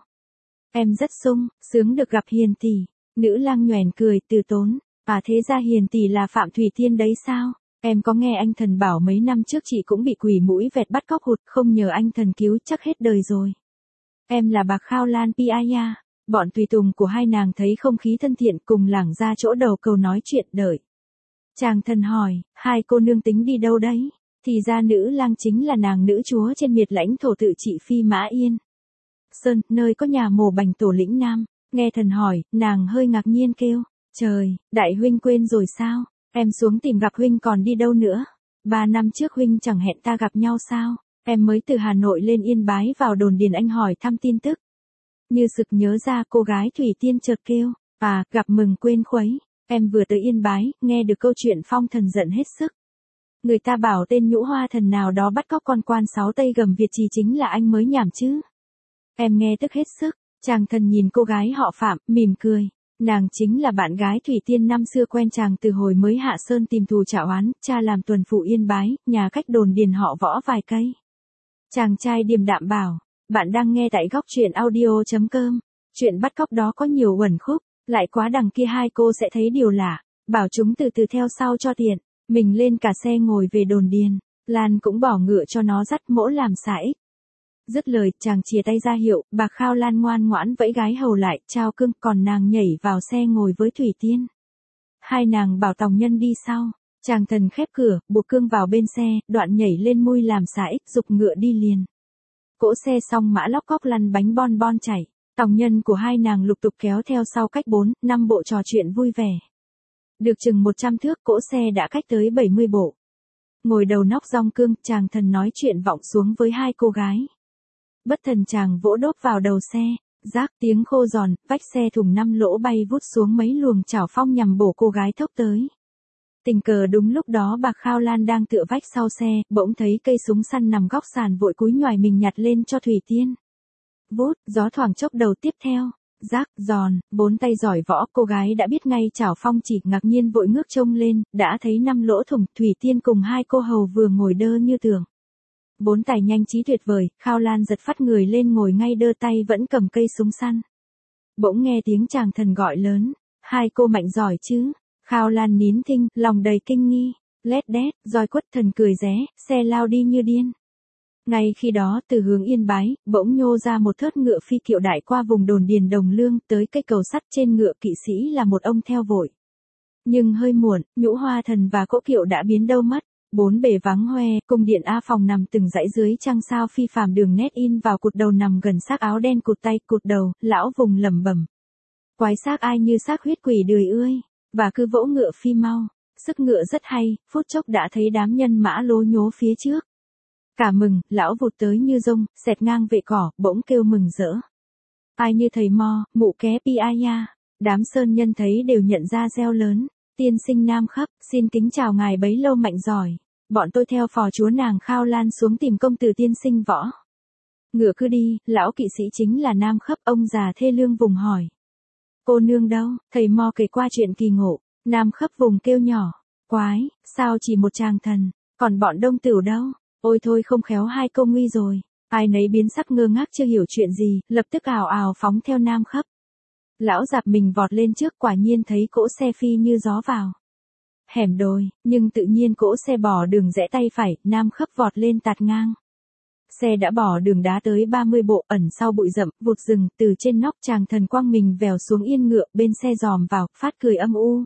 Em rất sung, sướng được gặp hiền tỷ. Nữ lang nhoẻn cười từ tốn, à thế ra hiền tỷ là Phạm Thủy Tiên đấy sao? Em có nghe anh thần bảo mấy năm trước chị cũng bị quỷ mũi vẹt bắt cóc hụt, không nhờ anh thần cứu chắc hết đời rồi. Em là Bạc Khao Lan Piaya. Bọn tùy tùng của hai nàng thấy không khí thân thiện cùng lảng ra chỗ đầu cầu nói chuyện đợi. Chàng thần hỏi, hai cô nương tính đi đâu đấy? Thì ra nữ lang chính là nàng nữ chúa trên miệt lãnh thổ tự trị Phi Mã Yên Sơn, nơi có nhà mồ bành tổ lĩnh nam. Nghe thần hỏi, nàng hơi ngạc nhiên kêu, trời, đại huynh quên rồi sao? Em xuống tìm gặp huynh còn đi đâu nữa? Ba năm trước huynh chẳng hẹn ta gặp nhau sao? Em mới từ Hà Nội lên Yên Bái vào đồn điền anh hỏi thăm tin tức. Như sực nhớ ra cô gái Thủy Tiên chợt kêu, à, gặp mừng quên khuấy. Em vừa tới Yên Bái, nghe được câu chuyện phong thần giận hết sức. Người ta bảo tên nhũ hoa thần nào đó bắt cóc con quan sáu Tây gầm Việt Trì chính là anh mới nhảm chứ. Em nghe tức hết sức, chàng thần nhìn cô gái họ Phạm, mỉm cười. Nàng chính là bạn gái Thủy Tiên năm xưa quen chàng từ hồi mới hạ sơn tìm thù trả oán, cha làm tuần phụ Yên Bái, nhà cách đồn điền họ Võ vài cây. Chàng trai điềm đạm bảo, bạn đang nghe tại góc truyện audio chấm com. Chuyện bắt cóc đó có nhiều uẩn khúc, lại quá đằng kia hai cô sẽ thấy điều lạ, bảo chúng từ từ theo sau cho tiện. Mình lên cả xe ngồi về đồn điền, Lan cũng bỏ ngựa cho nó dắt mỗ làm xả ích. Dứt lời, chàng chìa tay ra hiệu, Bạc Khao Lan ngoan ngoãn vẫy gái hầu lại, trao cưng, còn nàng nhảy vào xe ngồi với Thủy Tiên. Hai nàng bảo tòng nhân đi sau, chàng thần khép cửa, buộc cương vào bên xe, đoạn nhảy lên mui làm xả ích, giục ngựa đi liền. Cỗ xe xong mã lóc cóc lăn bánh bon bon chảy, tòng nhân của hai nàng lục tục kéo theo sau cách bốn, năm bộ trò chuyện vui vẻ. Được chừng một trăm thước, cỗ xe đã cách tới bảy mươi bộ. Ngồi đầu nóc rong cương, chàng thần nói chuyện vọng xuống với hai cô gái. Bất thần chàng vỗ đốp vào đầu xe, rác tiếng khô giòn, vách xe thùng năm lỗ bay vút xuống mấy luồng chảo phong nhằm bổ cô gái thốc tới. Tình cờ đúng lúc đó Bạc Khao Lan đang tựa vách sau xe, bỗng thấy cây súng săn nằm góc sàn vội cúi nhoài mình nhặt lên cho Thủy Tiên. Vút, gió thoảng chốc đầu tiếp theo, rác, giòn, bốn tay giỏi võ, cô gái đã biết ngay chảo phong chỉ, ngạc nhiên vội ngước trông lên, đã thấy năm lỗ thủng, Thủy Tiên cùng hai cô hầu vừa ngồi đơ như tưởng. Bốn tài nhanh trí tuyệt vời, Khao Lan giật phát người lên ngồi ngay đơ tay vẫn cầm cây súng săn. Bỗng nghe tiếng chàng thần gọi lớn, hai cô mạnh giỏi chứ? Khao Lan nín thinh, lòng đầy kinh nghi, lét đét, roi quất thần cười ré, xe lao đi như điên. Ngay khi đó từ hướng Yên Bái, bỗng nhô ra một thớt ngựa phi kiệu đại qua vùng đồn điền Đồng Lương tới cây cầu sắt, trên ngựa kỵ sĩ là một ông theo vội. Nhưng hơi muộn, nhũ hoa thần và cỗ kiệu đã biến đâu mất. Bốn bề vắng hoe, cung điện A phòng nằm từng dãy dưới trăng sao phi phàm, đường nét in vào cụt đầu nằm gần xác áo đen cụt tay cụt đầu, lão vùng lẩm bẩm. Quái xác ai như xác huyết quỷ đười ươi, và cứ vỗ ngựa phi mau, sức ngựa rất hay, phút chốc đã thấy đám nhân mã lố nhố phía trước. Cả mừng, lão vụt tới như rông, xẹt ngang vệ cỏ, bỗng kêu mừng rỡ. Ai như thầy Mo, mụ ké Piaya, đám sơn nhân thấy đều nhận ra reo lớn. Tiên sinh Nam Khấp, xin kính chào ngài bấy lâu mạnh giỏi. Bọn tôi theo phò chúa nàng Khao Lan xuống tìm công tử tiên sinh võ. Ngựa cứ đi, lão kỵ sĩ chính là Nam Khấp, ông già thê lương vùng hỏi. Cô nương đâu, thầy mò kể qua chuyện kỳ ngộ. Nam Khấp vùng kêu nhỏ. Quái, sao chỉ một chàng thần, còn bọn đông tửu đâu? Ôi thôi không khéo hai câu nguy rồi. Ai nấy biến sắc ngơ ngác chưa hiểu chuyện gì, lập tức ào ào phóng theo Nam Khấp. Lão dạp mình vọt lên trước, quả nhiên thấy cỗ xe phi như gió vào hẻm đồi, nhưng tự nhiên cỗ xe bỏ đường rẽ tay phải, Nam Khấp vọt lên tạt ngang. Xe đã bỏ đường đá tới ba mươi bộ, ẩn sau bụi rậm, vụt rừng, từ trên nóc chàng thần quang mình vèo xuống yên ngựa, bên xe dòm vào, phát cười âm u.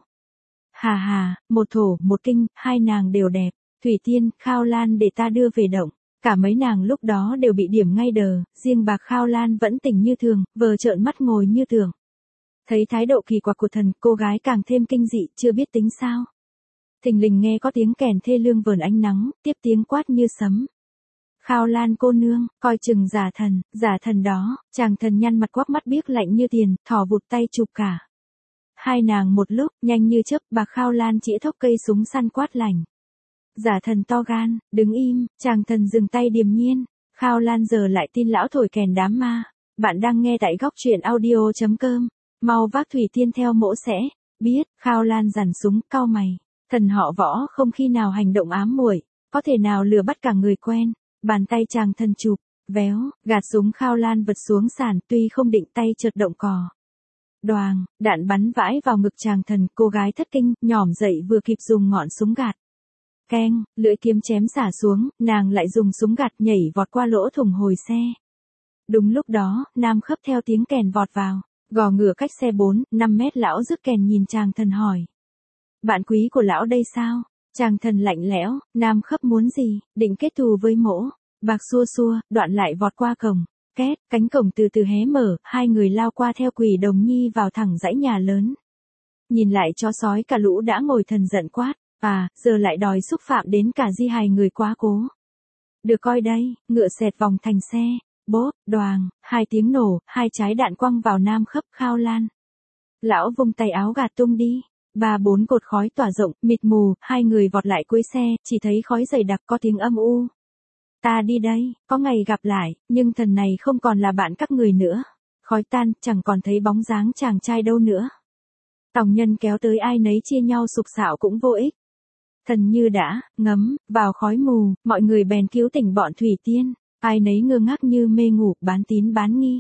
Hà hà, một thổ, một kinh, hai nàng đều đẹp. Thủy Tiên, Khao Lan để ta đưa về động. Cả mấy nàng lúc đó đều bị điểm ngay đờ, riêng bà Khao Lan vẫn tỉnh như thường, vờ trợn mắt ngồi như thường. Thấy thái độ kỳ quặc của thần, cô gái càng thêm kinh dị, chưa biết tính sao. Thình lình nghe có tiếng kèn thê lương vờn ánh nắng, tiếp tiếng quát như sấm. Khao Lan cô nương, coi chừng giả thần, giả thần đó. Chàng thần nhăn mặt quắc mắt biếc lạnh như tiền, thò vụt tay chụp cả hai nàng một lúc, nhanh như chớp, bà Khao Lan chĩa thốc cây súng săn quát lành. Giả thần to gan, đứng im. Chàng thần dừng tay điềm nhiên. Khao Lan giờ lại tin lão thổi kèn đám ma. Bạn đang nghe tại góc truyện audio chấm com. Mau vác Thủy Tiên theo mỗ sẽ biết. Khao Lan giằng súng, cau mày. Thần họ Võ không khi nào hành động ám muội, có thể nào lừa bắt cả người quen. Bàn tay chàng thần chụp, véo, gạt súng Khao Lan vật xuống sàn, tuy không định tay chợt động cò. Đoàng, đạn bắn vãi vào ngực chàng thần, cô gái thất kinh, nhỏm dậy vừa kịp dùng ngọn súng gạt. Keng, lưỡi kiếm chém xả xuống, nàng lại dùng súng gạt nhảy vọt qua lỗ thủng hồi xe. Đúng lúc đó, Nam Khấp theo tiếng kèn vọt vào, gò ngựa cách xe bốn, năm mét. Lão rước kèn nhìn chàng thần hỏi. Bạn quý của lão đây sao? Chàng thần lạnh lẽo, Nam Khấp muốn gì, định kết thù với mỗ. Bạc xua xua, đoạn lại vọt qua cổng. Két, cánh cổng từ từ hé mở, hai người lao qua theo Quỷ Đồng Nhi vào thẳng dãy nhà lớn. Nhìn lại chó sói cả lũ đã ngồi thần giận quát. À, giờ lại đòi xúc phạm đến cả di hài người quá cố. Được coi đây, ngựa xẹt vòng thành xe. Bốp, đoàng, hai tiếng nổ, hai trái đạn quăng vào Nam Khấp. Khao Lan. Lão vung tay áo gạt tung đi. Ba bốn cột khói tỏa rộng, mịt mù, hai người vọt lại cuối xe, chỉ thấy khói dày đặc có tiếng âm u. Ta đi đây, có ngày gặp lại, nhưng thần này không còn là bạn các người nữa. Khói tan, chẳng còn thấy bóng dáng chàng trai đâu nữa. Tòng nhân kéo tới ai nấy chia nhau sục sạo cũng vô ích. Thần như đã, ngấm, vào khói mù, mọi người bèn cứu tỉnh bọn Thủy Tiên. Ai nấy ngơ ngác như mê ngủ, bán tín bán nghi.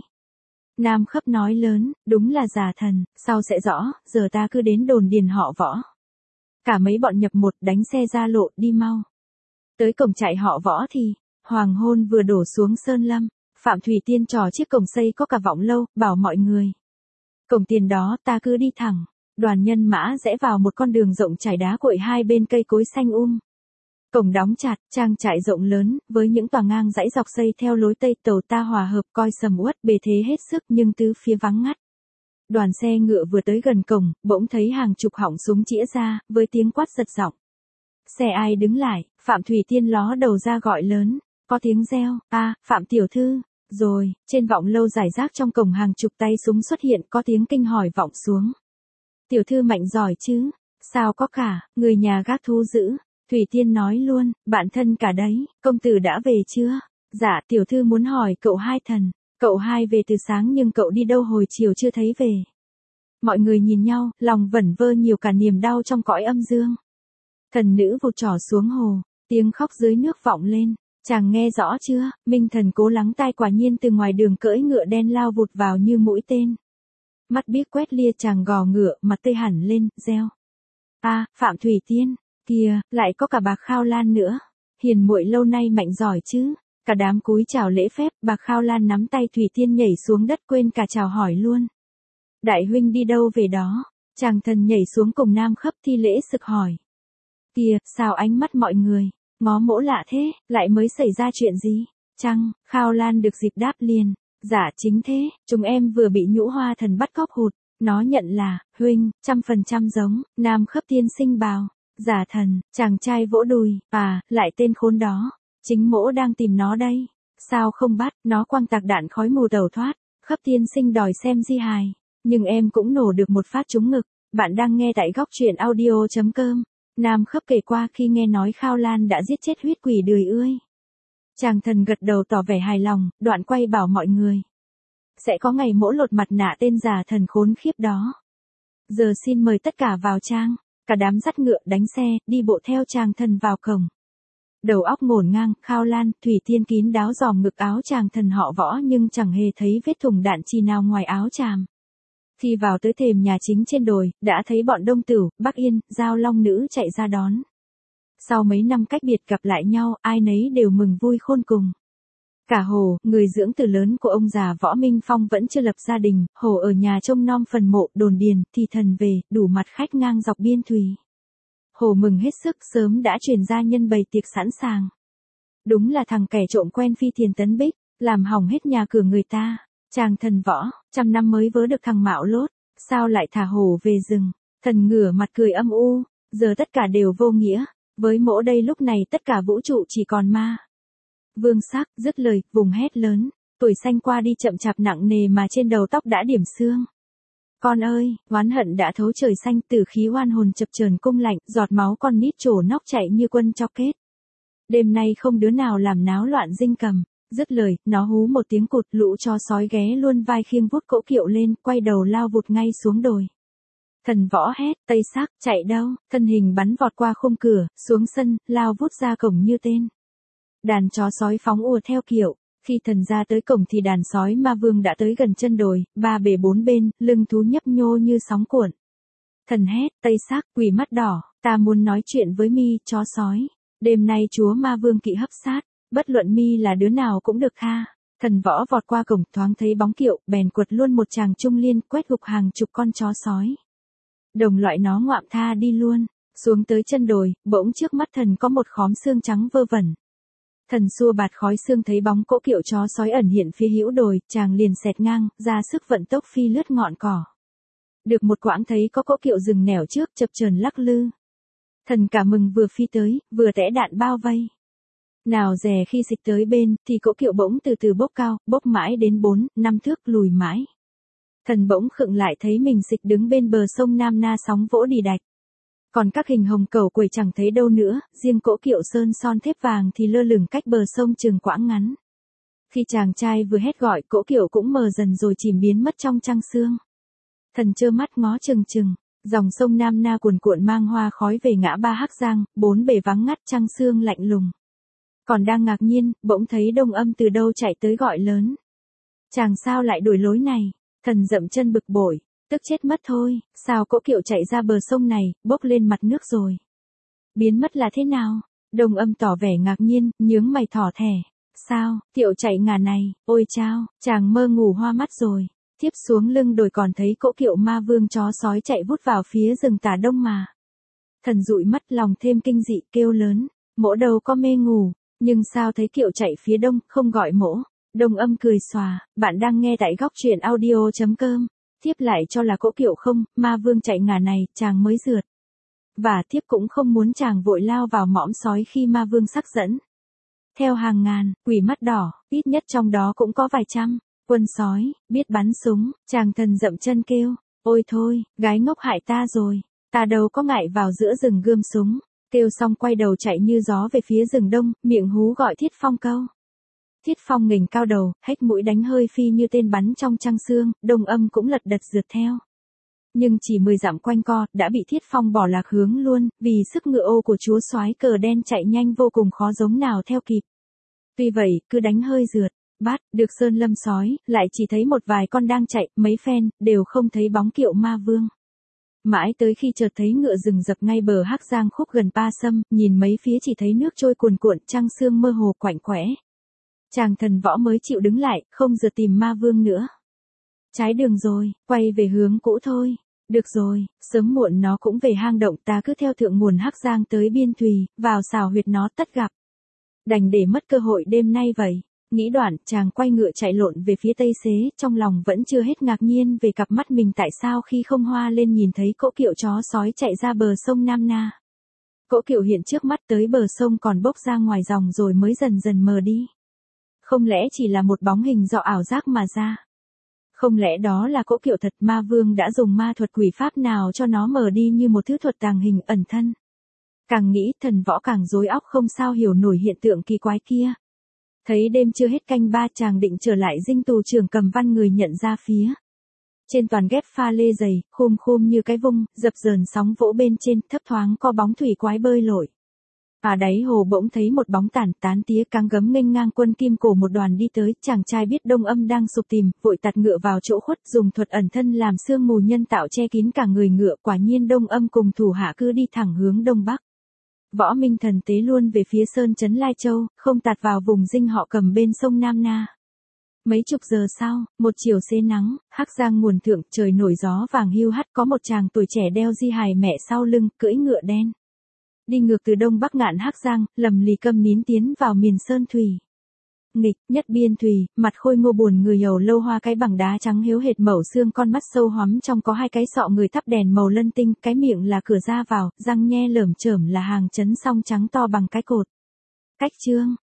Nam Khấp nói lớn, đúng là giả thần, sau sẽ rõ, giờ ta cứ đến đồn điền họ Võ. Cả mấy bọn nhập một, đánh xe ra lộ, đi mau. Tới cổng trại họ Võ thì, hoàng hôn vừa đổ xuống sơn lâm, Phạm Thủy Tiên trò chiếc cổng xây có cả vọng lâu, bảo mọi người. Cổng tiền đó ta cứ đi thẳng, đoàn nhân mã rẽ vào một con đường rộng trải đá cuội hai bên cây cối xanh um. Cổng đóng chặt, trang trại rộng lớn, với những tòa ngang dãy dọc xây theo lối Tây Tàu ta hòa hợp coi sầm uất bề thế hết sức nhưng tứ phía vắng ngắt. Đoàn xe ngựa vừa tới gần cổng, bỗng thấy hàng chục họng súng chĩa ra, với tiếng quát giật giọng. Xe ai đứng lại, Phạm Thủy Tiên ló đầu ra gọi lớn, có tiếng reo, a, Phạm tiểu thư, rồi, trên vọng lâu giải rác trong cổng hàng chục tay súng xuất hiện có tiếng kinh hỏi vọng xuống. Tiểu thư mạnh giỏi chứ, sao có cả, người nhà gác thú giữ. Thủy Tiên nói luôn, bạn thân cả đấy, công tử đã về chưa? Dạ, tiểu thư muốn hỏi cậu hai thần, cậu hai về từ sáng nhưng cậu đi đâu hồi chiều chưa thấy về. Mọi người nhìn nhau, lòng vẩn vơ nhiều cả niềm đau trong cõi âm dương. Thần nữ vụt trỏ xuống hồ, tiếng khóc dưới nước vọng lên, chàng nghe rõ chưa? Minh thần cố lắng tai quả nhiên từ ngoài đường cưỡi ngựa đen lao vụt vào như mũi tên. Mắt biếc quét lia chàng gò ngựa, mặt tê hẳn lên, reo. A, Phạm Thủy Tiên. Kìa, lại có cả bà Khao Lan nữa. Hiền muội lâu nay mạnh giỏi chứ. Cả đám cúi chào lễ phép, bà Khao Lan nắm tay Thủy Tiên nhảy xuống đất quên cả chào hỏi luôn. Đại huynh đi đâu về đó? Chàng thần nhảy xuống cùng Nam Khấp thi lễ sực hỏi. Kìa, sao ánh mắt mọi người, ngó mỗ lạ thế, lại mới xảy ra chuyện gì? Chăng, Khao Lan được dịp đáp liền. Dạ chính thế, chúng em vừa bị nhũ hoa thần bắt cóc hụt. Nó nhận là, huynh, trăm phần trăm giống, Nam Khấp tiên sinh bào. Giả thần, chàng trai vỗ đùi, à, lại tên khốn đó. Chính mỗ đang tìm nó đây. Sao không bắt, nó quăng tạc đạn khói mù tẩu thoát. Khấp tiên sinh đòi xem di hài. Nhưng em cũng nổ được một phát trúng ngực. Bạn đang nghe tại góc truyện audio.com. Nam Khấp kể qua khi nghe nói Khao Lan đã giết chết huyết quỷ Đười Ươi. Chàng thần gật đầu tỏ vẻ hài lòng, đoạn quay bảo mọi người. Sẽ có ngày mỗ lột mặt nạ tên giả thần khốn khiếp đó. Giờ xin mời tất cả vào trang. Cả đám dắt ngựa đánh xe, đi bộ theo chàng thần vào cổng. Đầu óc ngổn ngang, Khao Lan, Thủy Tiên kín đáo dòm ngực áo chàng thần họ Võ nhưng chẳng hề thấy vết thủng đạn chi nào ngoài áo chàm. Khi vào tới thềm nhà chính trên đồi, đã thấy bọn Đông Tửu, Bắc Yên, Giao Long Nữ chạy ra đón. Sau mấy năm cách biệt gặp lại nhau, ai nấy đều mừng vui khôn cùng. Cả Hồ, người dưỡng từ lớn của ông già Võ Minh Phong vẫn chưa lập gia đình, Hồ ở nhà trông nom phần mộ, đồn điền, thì thần về, đủ mặt khách ngang dọc biên thùy. Hồ mừng hết sức, sớm đã truyền ra nhân bày tiệc sẵn sàng. Đúng là thằng kẻ trộm quen phi tiền tấn bích, làm hỏng hết nhà cửa người ta. Chàng thần Võ, trăm năm mới vớ được thằng Mạo Lốt, sao lại thả Hổ về rừng? Thần ngửa mặt cười âm u, giờ tất cả đều vô nghĩa, với mỗ đây lúc này tất cả vũ trụ chỉ còn ma. Vương Sắc dứt lời, vùng hét lớn, tuổi xanh qua đi chậm chạp nặng nề mà trên đầu tóc đã điểm xương. Con ơi, oán hận đã thấu trời xanh, tử khí oan hồn chập chờn cung lạnh, giọt máu con nít trổ nóc chạy như quân cho kết. Đêm nay không đứa nào làm náo loạn dinh cầm. Dứt lời, nó hú một tiếng cụt, lũ cho sói ghé luôn vai khiêng vút cỗ kiệu lên, quay đầu lao vụt ngay xuống đồi. Thần Võ hét, Tây Sắc, chạy đâu, thân hình bắn vọt qua khung cửa, xuống sân, lao vút ra cổng như tên. Đàn chó sói phóng ùa theo kiệu, khi thần ra tới cổng thì đàn sói ma vương đã tới gần chân đồi, ba bề bốn bên, lưng thú nhấp nhô như sóng cuộn. Thần hét, Tây Sắc, quỷ mắt đỏ, ta muốn nói chuyện với mi, chó sói. Đêm nay chúa ma vương kỵ hấp sát. Bất luận mi là đứa nào cũng được kha. Thần Võ vọt qua cổng thoáng thấy bóng kiệu, bèn quật luôn một tràng trung liên, quét gục hàng chục con chó sói. Đồng loại nó ngoạm tha đi luôn, xuống tới chân đồi, bỗng trước mắt thần có một khóm xương trắng vơ vẩn. Thần xua bạt khói xương thấy bóng cỗ kiệu chó sói ẩn hiện phía hữu đồi, chàng liền xẹt ngang, ra sức vận tốc phi lướt ngọn cỏ. Được một quãng thấy có cỗ kiệu dừng nẻo trước, chập chờn lắc lư. Thần cả mừng vừa phi tới, vừa tẽ đạn bao vây. Nào dè khi dịch tới bên, thì cỗ kiệu bỗng từ từ bốc cao, bốc mãi đến bốn, năm thước lùi mãi. Thần bỗng khựng lại thấy mình dịch đứng bên bờ sông Nam Na sóng vỗ đì đạch. Còn các hình hồng cầu quẩy chẳng thấy đâu nữa, riêng cỗ kiệu sơn son thép vàng thì lơ lửng cách bờ sông chừng quãng ngắn. Khi chàng trai vừa hét gọi, cỗ kiệu cũng mờ dần rồi chìm biến mất trong trăng sương. Thần trơ mắt ngó chừng chừng, dòng sông Nam Na cuồn cuộn mang hoa khói về ngã ba Hắc Giang, bốn bề vắng ngắt trăng sương lạnh lùng. Còn đang ngạc nhiên, bỗng thấy Đông Âm từ đâu chạy tới gọi lớn. Chàng sao lại đổi lối này? Thần dậm chân bực bội, tức chết mất thôi, sao cỗ kiệu chạy ra bờ sông này, bốc lên mặt nước rồi. Biến mất là thế nào? Đông Âm tỏ vẻ ngạc nhiên, nhướng mày thỏ thẻ. Sao, kiệu chạy ngả này, ôi chao, chàng mơ ngủ hoa mắt rồi. Tiếp xuống lưng đồi còn thấy cỗ kiệu ma vương chó sói chạy vút vào phía rừng Tả Đông mà. Thần dụi mắt lòng thêm kinh dị kêu lớn, mỗ đâu có mê ngủ. Nhưng sao thấy kiệu chạy phía đông, không gọi mỗ. Đông Âm cười xòa, bạn đang nghe tại góc truyện audio.com. Tiếp lại cho là cỗ kiệu không, ma vương chạy ngả này, chàng mới rượt. Và tiếp cũng không muốn chàng vội lao vào mõm sói khi ma vương sắc dẫn. Theo hàng ngàn, quỷ mắt đỏ, ít nhất trong đó cũng có vài trăm, quân sói, biết bắn súng, chàng thần dậm chân kêu, ôi thôi, gái ngốc hại ta rồi, ta đâu có ngại vào giữa rừng gươm súng. Kêu xong quay đầu chạy như gió về phía rừng đông, miệng hú gọi Thiết Phong câu. Thiết Phong nghềnh cao đầu, hét mũi đánh hơi phi như tên bắn trong trăng sương, Đông Âm cũng lật đật rượt theo. Nhưng chỉ mười dặm quanh co, đã bị Thiết Phong bỏ lạc hướng luôn, vì sức ngựa ô của chúa soái cờ đen chạy nhanh vô cùng khó giống nào theo kịp. Tuy vậy, cứ đánh hơi rượt, bát, được sơn lâm sói, lại chỉ thấy một vài con đang chạy, mấy phen, đều không thấy bóng kiệu ma vương. Mãi tới khi chợt thấy ngựa rừng dập ngay bờ Hắc Giang khúc gần Pa Sâm, nhìn mấy phía chỉ thấy nước trôi cuồn cuộn, trăng sương mơ hồ quạnh quẽ. Chàng thần Võ mới chịu đứng lại, không rượt tìm ma vương nữa. Trái đường rồi, quay về hướng cũ thôi. Được rồi, sớm muộn nó cũng về hang động, ta cứ theo thượng nguồn Hắc Giang tới biên thùy, vào xào huyệt nó tất gặp. Đành để mất cơ hội đêm nay vậy. Nghĩ đoạn, chàng quay ngựa chạy lộn về phía tây xế, trong lòng vẫn chưa hết ngạc nhiên về cặp mắt mình tại sao khi không hoa lên nhìn thấy cỗ kiệu chó sói chạy ra bờ sông Nam Na. Cỗ kiệu hiện trước mắt tới bờ sông còn bốc ra ngoài dòng rồi mới dần dần mờ đi. Không lẽ chỉ là một bóng hình do ảo giác mà ra? Không lẽ đó là cỗ kiệu thật, ma vương đã dùng ma thuật quỷ pháp nào cho nó mờ đi như một thứ thuật tàng hình ẩn thân. Càng nghĩ thần võ càng rối óc không sao hiểu nổi hiện tượng kỳ quái kia. Thấy đêm chưa hết canh ba chàng định trở lại dinh tù trưởng Cầm Văn người nhận ra phía. Trên toàn ghép pha lê dày, khum khum như cái vung, dập dờn sóng vỗ bên trên, thấp thoáng có bóng thủy quái bơi lội. À đáy hồ bỗng thấy một bóng tản tán tía cáng gấm nghênh ngang quân kim cổ một đoàn đi tới, chàng trai biết Đông Âm đang sục tìm, vội tạt ngựa vào chỗ khuất, dùng thuật ẩn thân làm sương mù nhân tạo che kín cả người ngựa, quả nhiên Đông Âm cùng thủ hạ cứ đi thẳng hướng đông bắc. Võ Minh Thần tế luôn về phía sơn trấn Lai Châu, không tạt vào vùng dinh họ Cầm bên sông Nam Na. Mấy chục giờ sau, một chiều xế nắng, Hắc Giang nguồn thượng, trời nổi gió vàng hiu hắt, có một chàng tuổi trẻ đeo di hài mẹ sau lưng, cưỡi ngựa đen. Đi ngược từ đông bắc ngạn Hắc Giang, lầm lì câm nín tiến vào miền sơn thủy. Nghịch, nhất biên thủy, mặt khôi ngô buồn người hầu lâu hoa cái bằng đá trắng hiếu hệt mẩu xương, con mắt sâu hoắm trong có hai cái sọ người thắp đèn màu lân tinh, cái miệng là cửa ra vào, răng nhe lởm chởm là hàng chấn song trắng to bằng cái cột. Cách chương